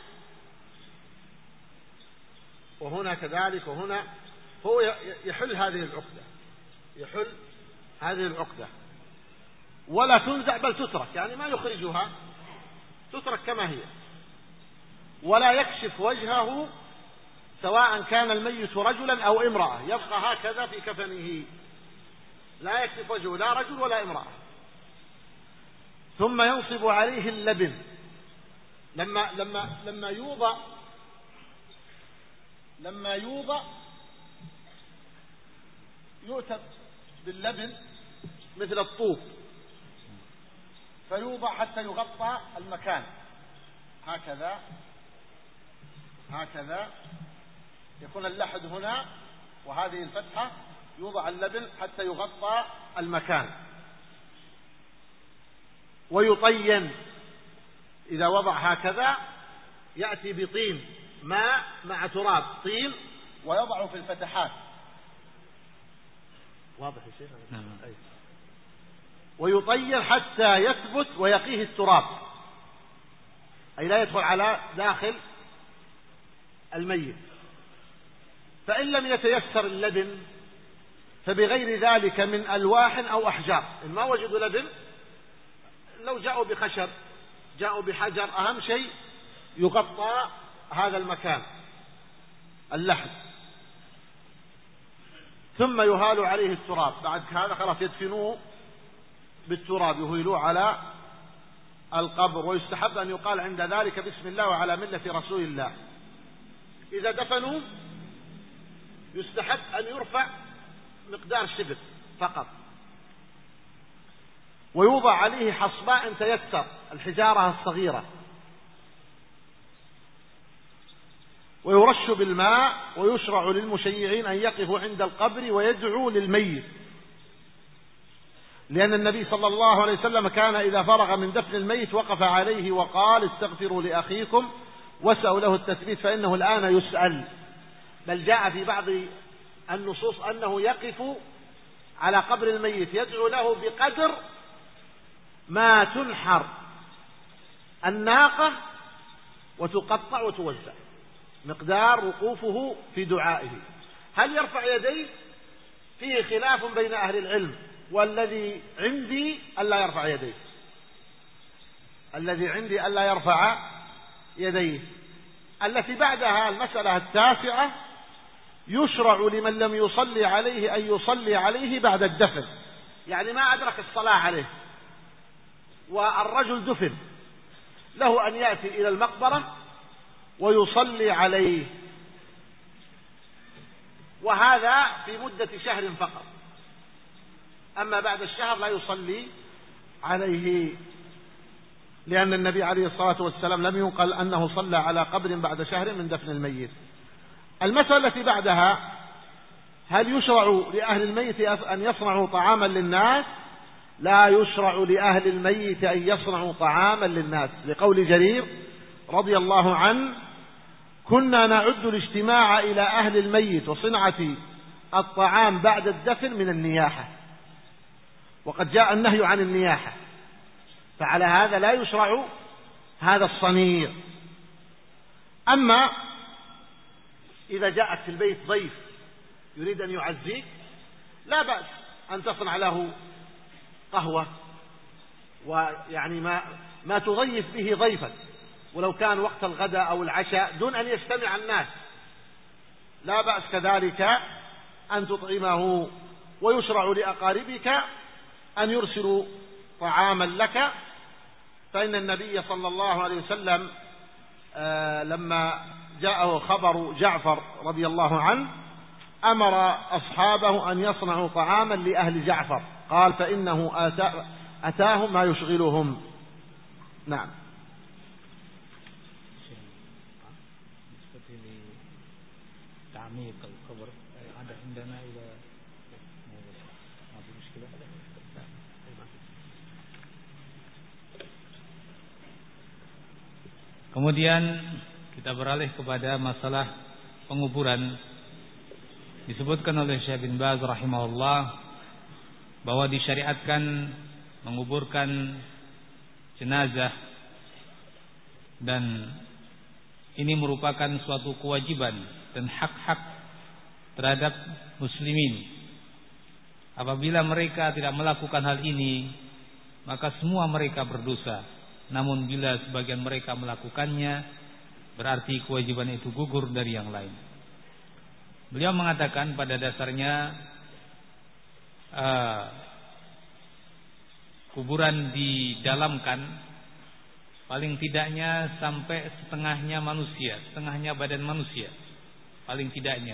وهنا كذلك، وهنا هو يحل هذه العقدة، يحل هذه العقدة ولا تنزع بل تترك، يعني ما يخرجها، تترك كما هي، ولا يكشف وجهه سواء كان الميت رجلا أو امرأة، يبقى هكذا في كفنه، لا يكشف وجهه لا رجل ولا امرأة. ثم ينصب عليه اللبن، لما لما لما يوضع لما يوضع يؤتى باللبن مثل الطوب، فيوضع حتى يغطى المكان، هكذا هكذا يكون اللحد هنا، وهذه الفتحة يوضع اللبن حتى يغطى المكان. ويطين، إذا وضع هكذا يأتي بطين ماء مع تراب، طين، ويضعه في الفتحات. واضح يا شيخ؟ نعم. ويطين حتى يثبت ويقيه التراب، أي لا يدخل على داخل الميت. فإن لم يتيسر اللبن فبغير ذلك من ألواح أو أحجار، إن ما وجدوا لبن لو جاءوا بخشب جاءوا بحجر أهم شيء يغطى هذا المكان اللحد، ثم يهال عليه التراب. بعد هذا خلاص يدفنوه بالتراب، يهيلوه على القبر. ويستحب أن يقال عند ذلك بسم الله وعلى ملة رسول الله. إذا دفنوا يستحب أن يرفع مقدار شبر فقط، ويوضع عليه حصباء تيسر، الحجارة الصغيرة، ويرش بالماء. ويشرع للمشيعين أن يقفوا عند القبر ويدعوا للميت، لأن النبي صلى الله عليه وسلم كان إذا فرغ من دفن الميت وقف عليه وقال استغفروا لأخيكم واسألوا له التثبيت فإنه الآن يسأل. بل جاء في بعض النصوص أنه يقف على قبر الميت يدعو له بقدر ما تنحر الناقة وتقطع وتوزع، مقدار وقوفه في دعائه. هل يرفع يديه؟ فيه خلاف بين أهل العلم، والذي عندي ألا يرفع يديه، الذي عندي ألا يرفع يديه. التي بعدها المسألة التاسعة: يشرع لمن لم يصلي عليه أن يصلي عليه بعد الدفن، يعني ما أدرك الصلاة عليه والرجل دفن، له أن يأتي إلى المقبرة ويصلي عليه، وهذا في مدة شهر فقط. أما بعد الشهر لا يصلي عليه، لأن النبي عليه الصلاة والسلام لم ينقل أنه صلى على قبر بعد شهر من دفن الميت. المسألة التي بعدها: هل يشرع لأهل الميت أن يصنعوا طعاما للناس؟ لا يشرع لأهل الميت أن يصنعوا طعاما للناس، لقول جرير رضي الله عنه: كنا نعد الاجتماع إلى أهل الميت وصنعة الطعام بعد الدفن من النياحة، وقد جاء النهي عن النياحة، فعلى هذا لا يشرع هذا الصنيع. أما إذا جاءت في البيت ضيف يريد أن يعزيك لا بأس أن تصنع له قهوة، ويعني ما, ما تضيف به ضيفك، ولو كان وقت الغداء أو العشاء دون أن يجتمع الناس لا بأس كذلك أن تطعمه. ويشرع لأقاربك أن يرسلوا طعاما لك، فإن النبي صلى الله عليه وسلم آه لما جاءه خبر جعفر رضي الله عنه أمر أصحابه أن يصنعوا طعاما لأهل جعفر، قال: فإنه أتى أتاهم ما يشغلهم. نعم. Kemudian kita beralih kepada masalah penguburan. Disebutkan oleh Syekh bin Baz rahimahullah bahwa disyariatkan menguburkan jenazah, dan ini merupakan suatu kewajiban dan hak-hak terhadap muslimin. Apabila mereka tidak melakukan hal ini, maka semua mereka berdosa. Namun bila sebagian mereka melakukannya, berarti kewajiban itu gugur dari yang lain. Beliau mengatakan pada dasarnya uh, kuburan didalamkan paling tidaknya sampai setengahnya manusia, setengahnya badan manusia, paling tidaknya.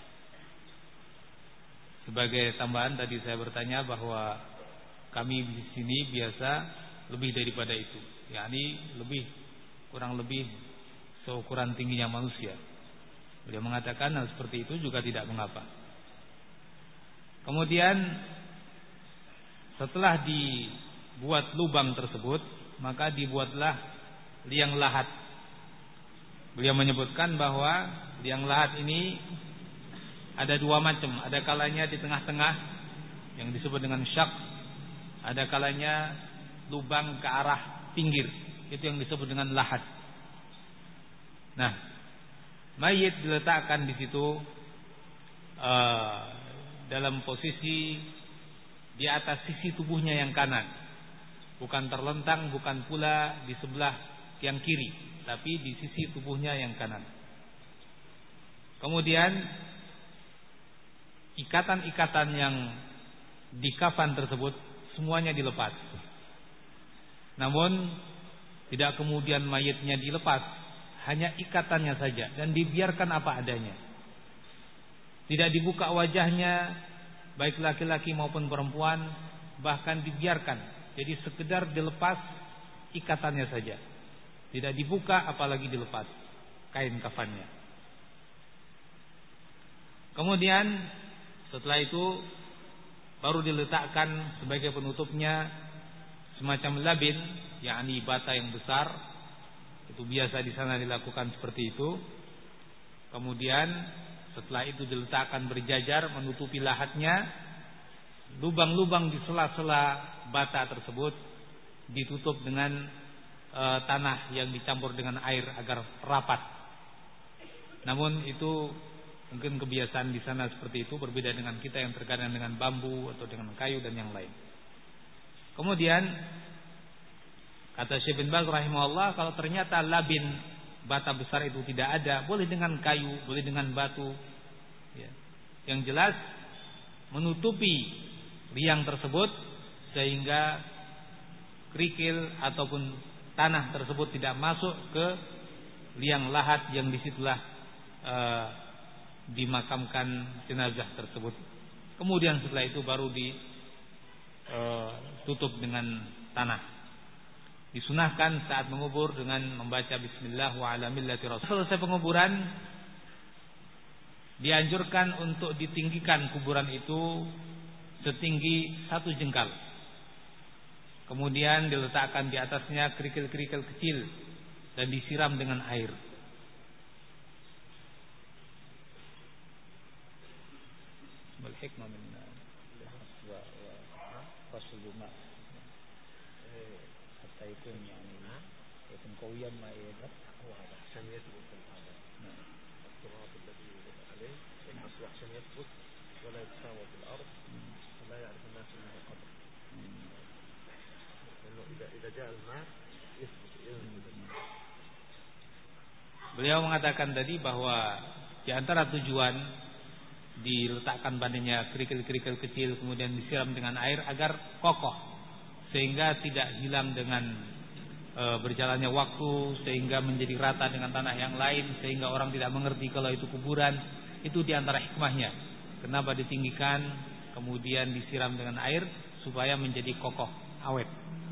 Sebagai tambahan tadi saya bertanya bahwa kami di sini biasa lebih daripada itu, yakni lebih kurang lebih seukuran tingginya manusia. Beliau mengatakan hal seperti itu juga tidak mengapa. Kemudian setelah dibuat lubang tersebut, maka dibuatlah liang lahat. Beliau menyebutkan bahwa liang lahat ini ada dua macam. Ada kalanya di tengah-tengah yang disebut dengan syak, ada kalanya lubang ke arah pinggir, itu yang disebut dengan lahat. Nah, mayit diletakkan di situ uh, dalam posisi di atas sisi tubuhnya yang kanan, bukan terlentang, bukan pula di sebelah yang kiri, tapi di sisi tubuhnya yang kanan. Kemudian ikatan-ikatan yang di kafan tersebut semuanya dilepas. Namun tidak kemudian mayitnya dilepas, hanya ikatannya saja dan dibiarkan apa adanya. Tidak dibuka wajahnya, baik laki-laki maupun perempuan, bahkan dibiarkan. Jadi sekedar dilepas ikatannya saja. Tidak dibuka apalagi dilepas kain kafannya. Kemudian setelah itu baru diletakkan sebagai penutupnya semacam labin, yakni bata yang besar. Itu biasa di sana dilakukan seperti itu. Kemudian setelah itu diletakkan berjajar menutupi lahatnya. Lubang-lubang di sela-sela bata tersebut ditutup dengan e, tanah yang dicampur dengan air agar rapat. Namun itu mungkin kebiasaan di sana seperti itu, berbeda dengan kita yang terkadang dengan bambu atau dengan kayu dan yang lain. Kemudian kata Syekh bin Baz rahimahullah, kalau ternyata labin bata besar itu tidak ada, boleh dengan kayu, boleh dengan batu, ya. Yang jelas menutupi liang tersebut sehingga kerikil ataupun tanah tersebut tidak masuk ke liang lahat yang disitulah e, dimakamkan jenazah tersebut. Kemudian setelah itu baru ditutup dengan tanah. Disunahkan saat mengubur dengan membaca Bismillah wa ala millati Rasul. Selesai penguburan, dianjurkan untuk ditinggikan kuburan itu setinggi satu jengkal. Kemudian diletakkan di atasnya kerikil-kerikil kecil dan disiram dengan air. Wal hikmah min wa rasul ma hatta yakun yani yakun qawiyan ma yada wa عشان يثبت هذا التراب الذي يوضع عليه يحصل عشان يثبت ولا يتساوى في الأرض ولا يعرف الناس أنه قبر لأنه إذا إذا جاء الماء يثبت يثبت. Beliau mengatakan tadi bahwa di antara tujuan diletakkan padanya kerikil-kerikil kecil kemudian disiram dengan air agar kokoh sehingga tidak hilang dengan e, berjalannya waktu, sehingga menjadi rata dengan tanah yang lain sehingga orang tidak mengerti kalau itu kuburan. Itu di antara hikmahnya kenapa ditinggikan kemudian disiram dengan air supaya menjadi kokoh, awet.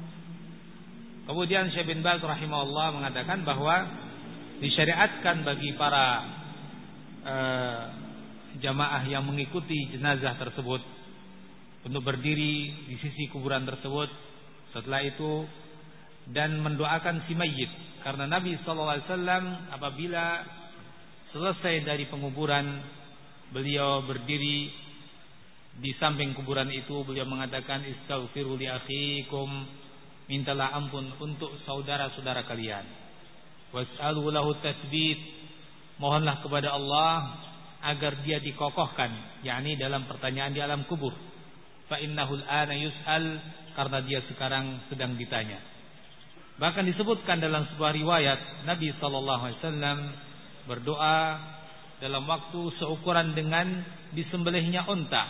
Kemudian Syekh bin Baz rahimahullah mengatakan bahwa disyariatkan bagi para e, jamaah yang mengikuti jenazah tersebut untuk berdiri di sisi kuburan tersebut setelah itu dan mendoakan si mayit, karena Nabi sallallahu alaihi wasallam apabila selesai dari penguburan beliau berdiri di samping kuburan itu, beliau mengatakan istaghfiru li akhikum, mintalah ampun untuk saudara-saudara kalian, was'alu lahu tatsbit, mohonlah kepada Allah agar dia dikokohkan, yakni dalam pertanyaan di alam kubur. Fa innahu al-ana yus'al, karena dia sekarang sedang ditanya. Bahkan disebutkan dalam sebuah riwayat Nabi sallallahu alaihi wasallam berdoa dalam waktu seukuran dengan disembelihnya unta.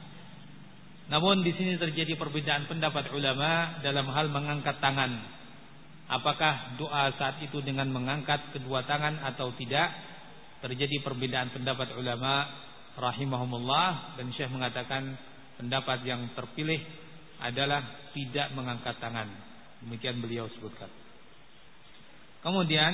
Namun di sini terjadi perbedaan pendapat ulama dalam hal mengangkat tangan. Apakah doa saat itu dengan mengangkat kedua tangan atau tidak? Terjadi perbedaan pendapat ulama rahimahumullah, dan Syekh mengatakan pendapat yang terpilih adalah tidak mengangkat tangan. Demikian beliau sebutkan. Kemudian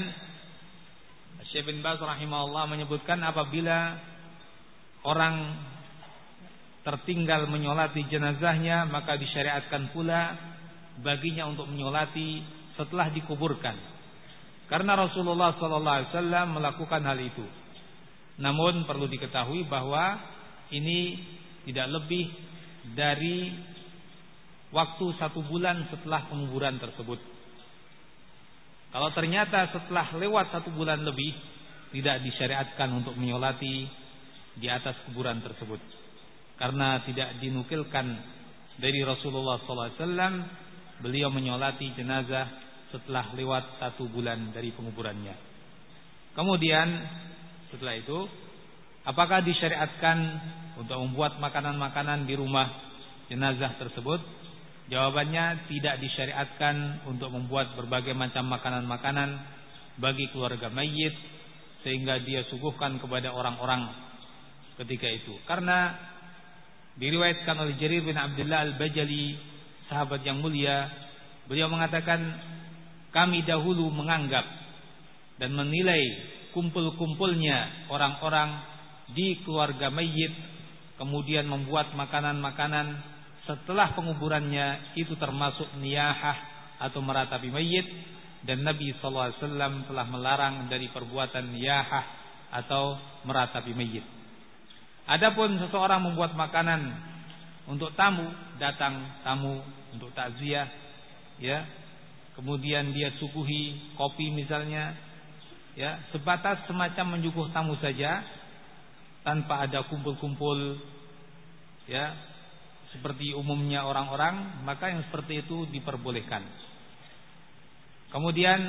Syekh bin Baz rahimahullah menyebutkan apabila orang tertinggal menyolati jenazahnya, maka disyariatkan pula baginya untuk menyolati setelah dikuburkan, karena Rasulullah sallallahu alaihi wasallam melakukan hal itu. Namun perlu diketahui bahwa ini tidak lebih dari waktu satu bulan setelah penguburan tersebut. Kalau ternyata setelah lewat satu bulan lebih, tidak disyariatkan untuk menyolati di atas kuburan tersebut, karena tidak dinukilkan dari Rasulullah sallallahu alaihi wasallam beliau menyolati jenazah setelah lewat satu bulan dari penguburannya. Kemudian setelah itu, apakah disyariatkan untuk membuat makanan-makanan di rumah jenazah tersebut? Jawabannya, tidak disyariatkan untuk membuat berbagai macam makanan-makanan bagi keluarga mayit sehingga dia suguhkan kepada orang-orang ketika itu. Karena diriwayatkan oleh Jarir bin Abdullah Al-Bajali, sahabat yang mulia, beliau mengatakan, kami dahulu menganggap dan menilai kumpul-kumpulnya orang-orang di keluarga mayit kemudian membuat makanan-makanan setelah penguburannya itu termasuk niyahah atau meratapi mayit, dan Nabi sallallahu alaihi wasallam telah melarang dari perbuatan niyahah atau meratapi mayit. Adapun seseorang membuat makanan untuk tamu, datang tamu untuk takziah, ya, kemudian dia suguhi kopi misalnya, ya, sebatas semacam menjuguh tamu saja tanpa ada kumpul-kumpul, ya, seperti umumnya orang-orang, maka yang seperti itu diperbolehkan. Kemudian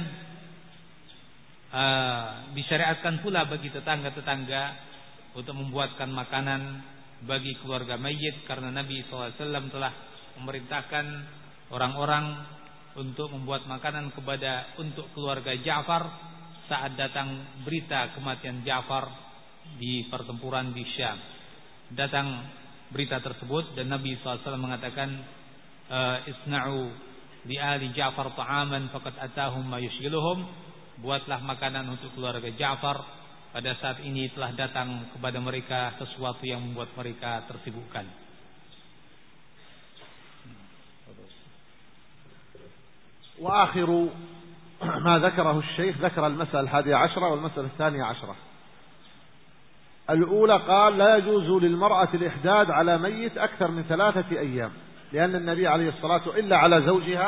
uh, disyariatkan pula bagi tetangga-tetangga untuk membuatkan makanan bagi keluarga mayit, karena Nabi sallallahu alaihi wasallam telah memerintahkan orang-orang untuk membuat makanan kepada untuk keluarga Ja'far saat datang berita kematian Ja'far di pertempuran di Syam. Datang berita tersebut dan Nabi sallallahu alaihi wasallam mengatakan, isna'u li ali Ja'far ta'aman faqad atahum ma yushghiluhum, buatlah makanan untuk keluarga Ja'far, pada saat ini telah datang kepada mereka sesuatu yang membuat mereka tersibukkan. وآخر ما ذكره الشيخ ذكر المسألة الحادية عشرة والمسألة الثانية عشرة. الأولى قال لا يجوز للمرأة الإحداد على ميت أكثر من ثلاثة أيام، لأن النبي عليه الصلاة والسلام إلا على زوجها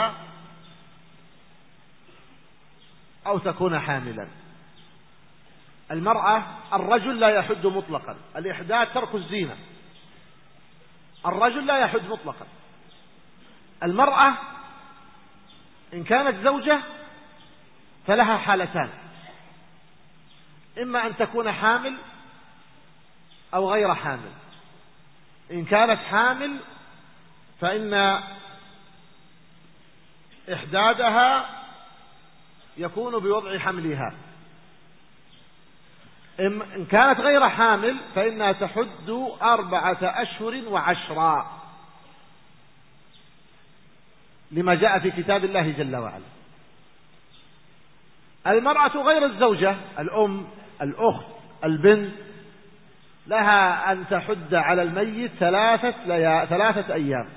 أو تكون حاملا. المرأة الرجل لا يحد مطلقا، الإحداد ترك الزينة، الرجل لا يحد مطلقا. المرأة إن كانت زوجة فلها حالتان، إما أن تكون حامل أو غير حامل. إن كانت حامل فإن إحدادها يكون بوضع حملها، إن كانت غير حامل فإنها تحد أربعة أشهر وعشرا، لما جاء في كتاب الله جل وعلا. المرأة غير الزوجة، الأم، الأخت، البنت، لها أن تحد على الميت ثلاثة, ليا... ثلاثة أيام،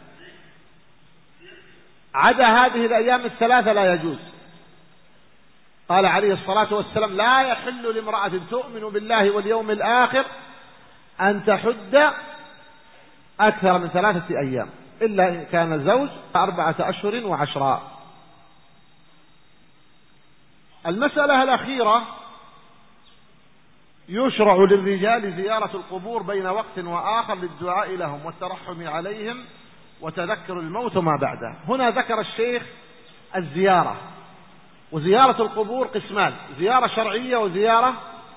عدا هذه الأيام الثلاثة لا يجوز. قال عليه الصلاة والسلام لا يحل لامرأة تؤمن بالله واليوم الآخر أن تحد أكثر من ثلاثة أيام إلا إن كان زوج أربعة أشهر وعشرا. المسألة الأخيرة يشرع للرجال زيارة القبور بين وقت وآخر للدعاء لهم والترحم عليهم وتذكر الموت وما بعده. هنا ذكر الشيخ الزيارة، وزيارة القبور قسمان، زيارة شرعية وزيارة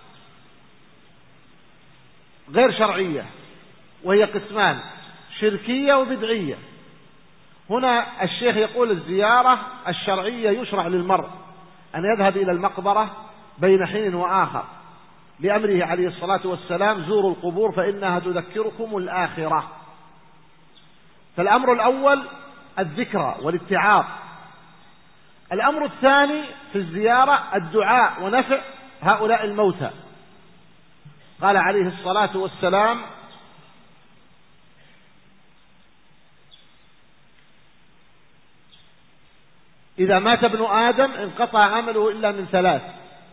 غير شرعية، وهي قسمان، شركية وبدعية. هنا الشيخ يقول الزيارة الشرعية يشرع للمرء أن يذهب إلى المقبرة بين حين وآخر، لأمره عليه الصلاة والسلام زوروا القبور فإنها تذكركم الآخرة. فالأمر الأول الذكرى والاتعاظ. الأمر الثاني في الزيارة الدعاء ونفع هؤلاء الموتى. قال عليه الصلاة والسلام إذا مات ابن آدم انقطع عمله إلا من ثلاث،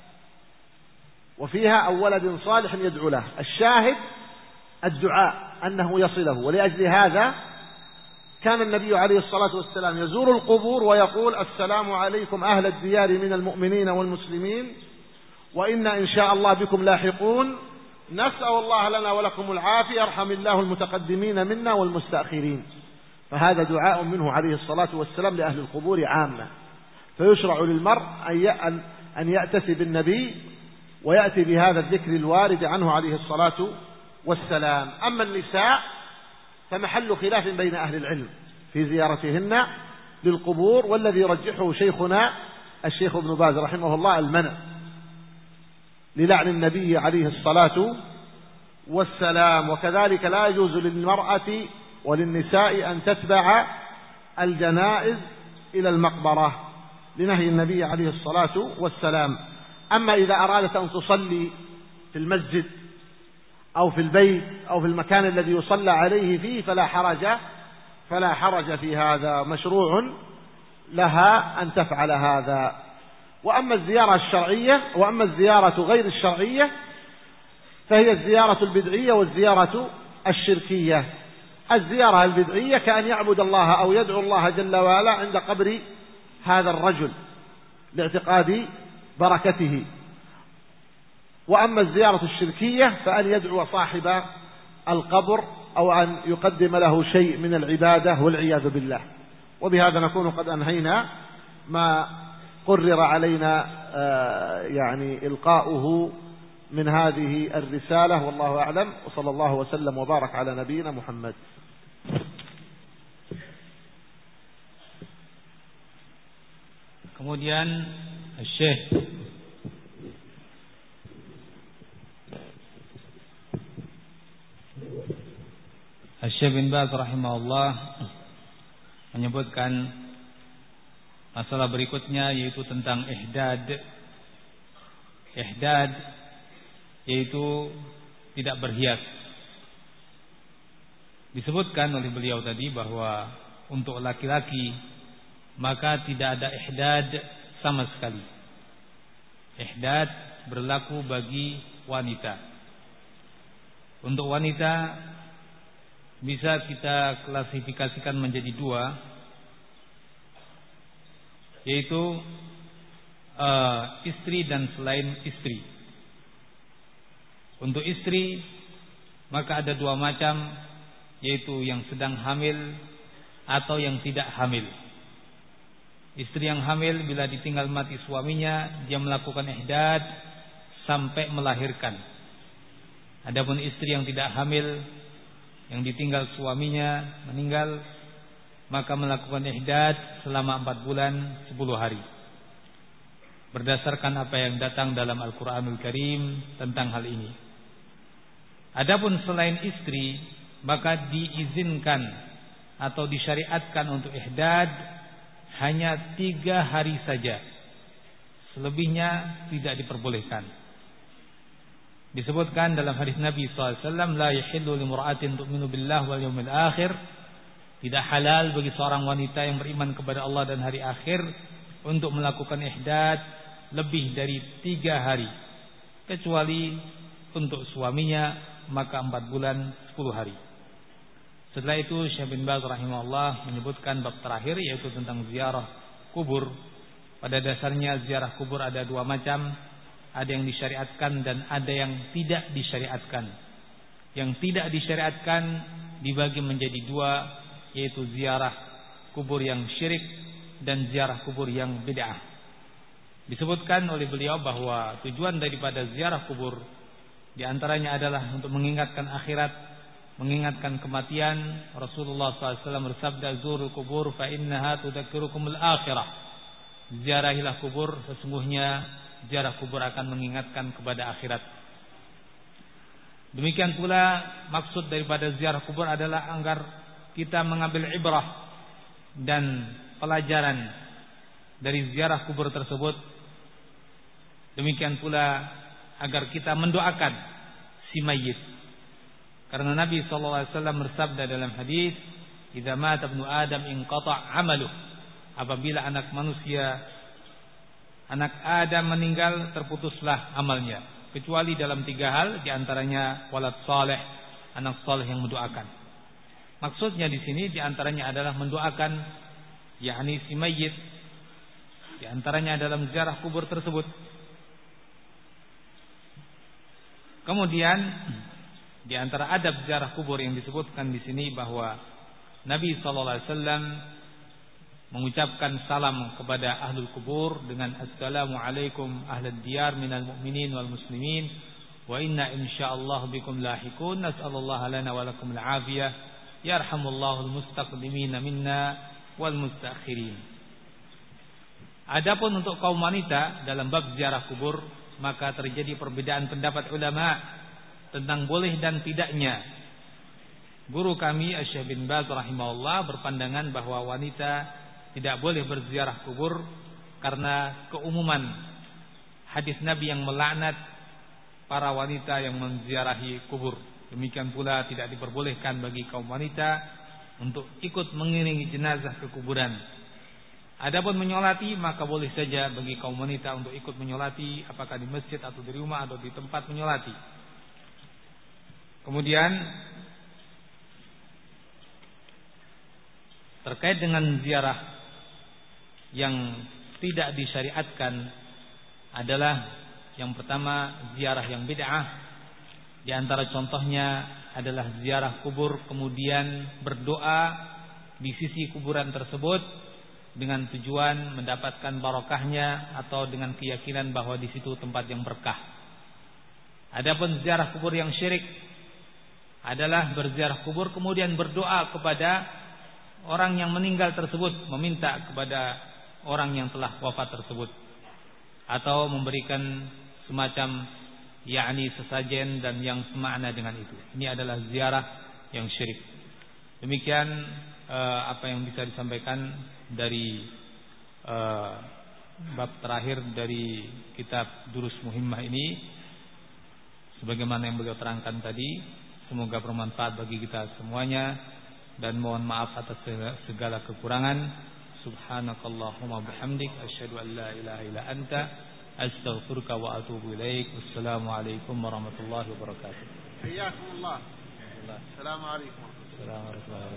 وفيها أو ولد صالح يدعو له. الشاهد الدعاء أنه يصله، ولأجل هذا كان النبي عليه الصلاة والسلام يزور القبور ويقول السلام عليكم أهل الديار من المؤمنين والمسلمين وإنا إن شاء الله بكم لاحقون، نسأل الله لنا ولكم العافية، يرحم الله المتقدمين منا والمستأخرين. فهذا دعاء منه عليه الصلاة والسلام لأهل القبور عامة. فيشرع للمرء أن يأتسي بالنبي ويأتي بهذا الذكر الوارد عنه عليه الصلاة والسلام. أما النساء فمحل خلاف بين أهل العلم في زيارتهن للقبور، والذي يرجحه شيخنا الشيخ ابن باز رحمه الله المنع للعن النبي عليه الصلاة والسلام. وكذلك لا يجوز للمرأة وللنساء أن تتبع الجنائز إلى المقبرة لنهي النبي عليه الصلاة والسلام. أما إذا أرادت أن تصلي في المسجد أو في البيت أو في المكان الذي يصلى عليه فيه فلا حرج فلا حرج في هذا، مشروع لها أن تفعل هذا. وأما الزيارة الشرعية وأما الزيارة غير الشرعية فهي الزيارة البدعية والزيارة الشركية. الزيارة البدعية كأن يعبد الله أو يدعو الله جل وعلا عند قبر هذا الرجل لاعتقاد بركته. وأما الزيارة الشركية فأن يدعو صاحب القبر أو أن يقدم له شيء من العبادة والعياذ بالله. وبهذا نكون قد أنهينا ما قرر علينا يعني إلقاؤه من هذه الرسالة، والله أعلم، وصلى الله وسلم وبارك على نبينا محمد. Kemudian Syekh Syekh bin Baz rahimahullah menyebutkan masalah berikutnya, yaitu tentang ihdad. Ihdad yaitu tidak berhias. Disebutkan oleh beliau tadi bahwa untuk laki-laki maka tidak ada ihdad sama sekali. Ihdad berlaku bagi wanita. Untuk wanita bisa kita klasifikasikan menjadi dua, yaitu uh, istri dan selain istri. Untuk istri maka ada dua macam, yaitu yang sedang hamil atau yang tidak hamil. Istri yang hamil bila ditinggal mati suaminya, dia melakukan ihdad sampai melahirkan. Adapun istri yang tidak hamil, yang ditinggal suaminya meninggal, maka melakukan ihdad selama empat bulan sepuluh hari. Berdasarkan apa yang datang dalam Al-Quranul Karim tentang hal ini. Adapun selain istri, maka diizinkan atau disyariatkan untuk ihdad hanya tiga hari saja. Selebihnya tidak diperbolehkan. Disebutkan dalam hadis Nabi sallallahu alaihi wasallam, la yahillu limra'atin tu'minu billah wal yawmil akhir. Tidak halal bagi seorang wanita yang beriman kepada Allah dan hari akhir untuk melakukan ihdad lebih dari tiga hari, kecuali untuk suaminya maka empat bulan sepuluh hari. Setelah itu Syekh bin Baz rahimahullah menyebutkan bab terakhir, yaitu tentang ziarah kubur. Pada dasarnya ziarah kubur ada dua macam, ada yang disyariatkan dan ada yang tidak disyariatkan. Yang tidak disyariatkan dibagi menjadi dua, yaitu ziarah kubur yang syirik dan ziarah kubur yang bid'ah. Disebutkan oleh beliau bahwa tujuan daripada ziarah kubur diantaranya adalah untuk mengingatkan akhirat, mengingatkan kematian. Rasulullah sallallahu alaihi wasallam bersabda, zurul kubur fa innaha tudzakirukumul akhirah. Ziarahilah kubur, sesungguhnya ziarah kubur akan mengingatkan kepada akhirat. Demikian pula maksud daripada ziarah kubur adalah agar kita mengambil ibrah dan pelajaran dari ziarah kubur tersebut. Demikian pula agar kita mendoakan si mayit. Karena Nabi sallallahu alaihi wasallam bersabda dalam hadis, "Idza mata ibnu Adam inqata' 'amaluh." Apabila anak manusia, anak Adam meninggal, terputuslah amalnya, kecuali dalam tiga hal, di antaranya walad saleh, anak saleh yang mendoakan. Maksudnya di sini di antaranya adalah mendoakan yakni si mayit, di antaranya dalam ziarah kubur tersebut. Kemudian di antara adab ziarah kubur yang disebutkan di sini bahwa Nabi sallallahu alaihi wasallam mengucapkan salam kepada ahlul kubur dengan assalamu alaikum ahlad diyar minal mu'minin wal muslimin wa inna insyaallah bikum lahiqun nas'alullaha lana wa lakum al-afiyah yarhamullahu al-mustaqdimina minna wal mustakhirin. Adapun untuk kaum wanita dalam bab ziarah kubur, maka terjadi perbedaan pendapat ulama tentang boleh dan tidaknya. Guru kami Syekh bin Baz rahimahullah berpandangan bahwa wanita tidak boleh berziarah kubur karena keumuman hadis Nabi yang melaknat para wanita yang menziarahi kubur. Demikian pula tidak diperbolehkan bagi kaum wanita untuk ikut mengiringi jenazah ke kuburan. Adapun menyolati, maka boleh saja bagi kaum wanita untuk ikut menyolati, apakah di masjid atau di rumah atau di tempat menyolati. Kemudian terkait dengan ziarah yang tidak disyariatkan adalah yang pertama ziarah yang bid'ah. Di antara contohnya adalah ziarah kubur kemudian berdoa di sisi kuburan tersebut dengan tujuan mendapatkan barokahnya atau dengan keyakinan bahwa di situ tempat yang berkah. Adapun ziarah kubur yang syirik adalah berziarah kubur kemudian berdoa kepada orang yang meninggal tersebut, meminta kepada orang yang telah wafat tersebut, atau memberikan semacam yakni sesajen dan yang semakna dengan itu. Ini adalah ziarah yang syirik. Demikian eh, apa yang bisa disampaikan dari eh, bab terakhir dari kitab Durus Muhimmah ini, sebagaimana yang beliau terangkan tadi. Semoga bermanfaat bagi kita semuanya, dan mohon maaf atas segala kekurangan. Subhanakallahumma bihamdik asyhadu an la ilaha illa anta astaghfiruka wa atubu ilaik. Wassalamualaikum warahmatullahi wabarakatuh. Hayyakumullah. Assalamualaikum warahmatullahi wabarakatuh.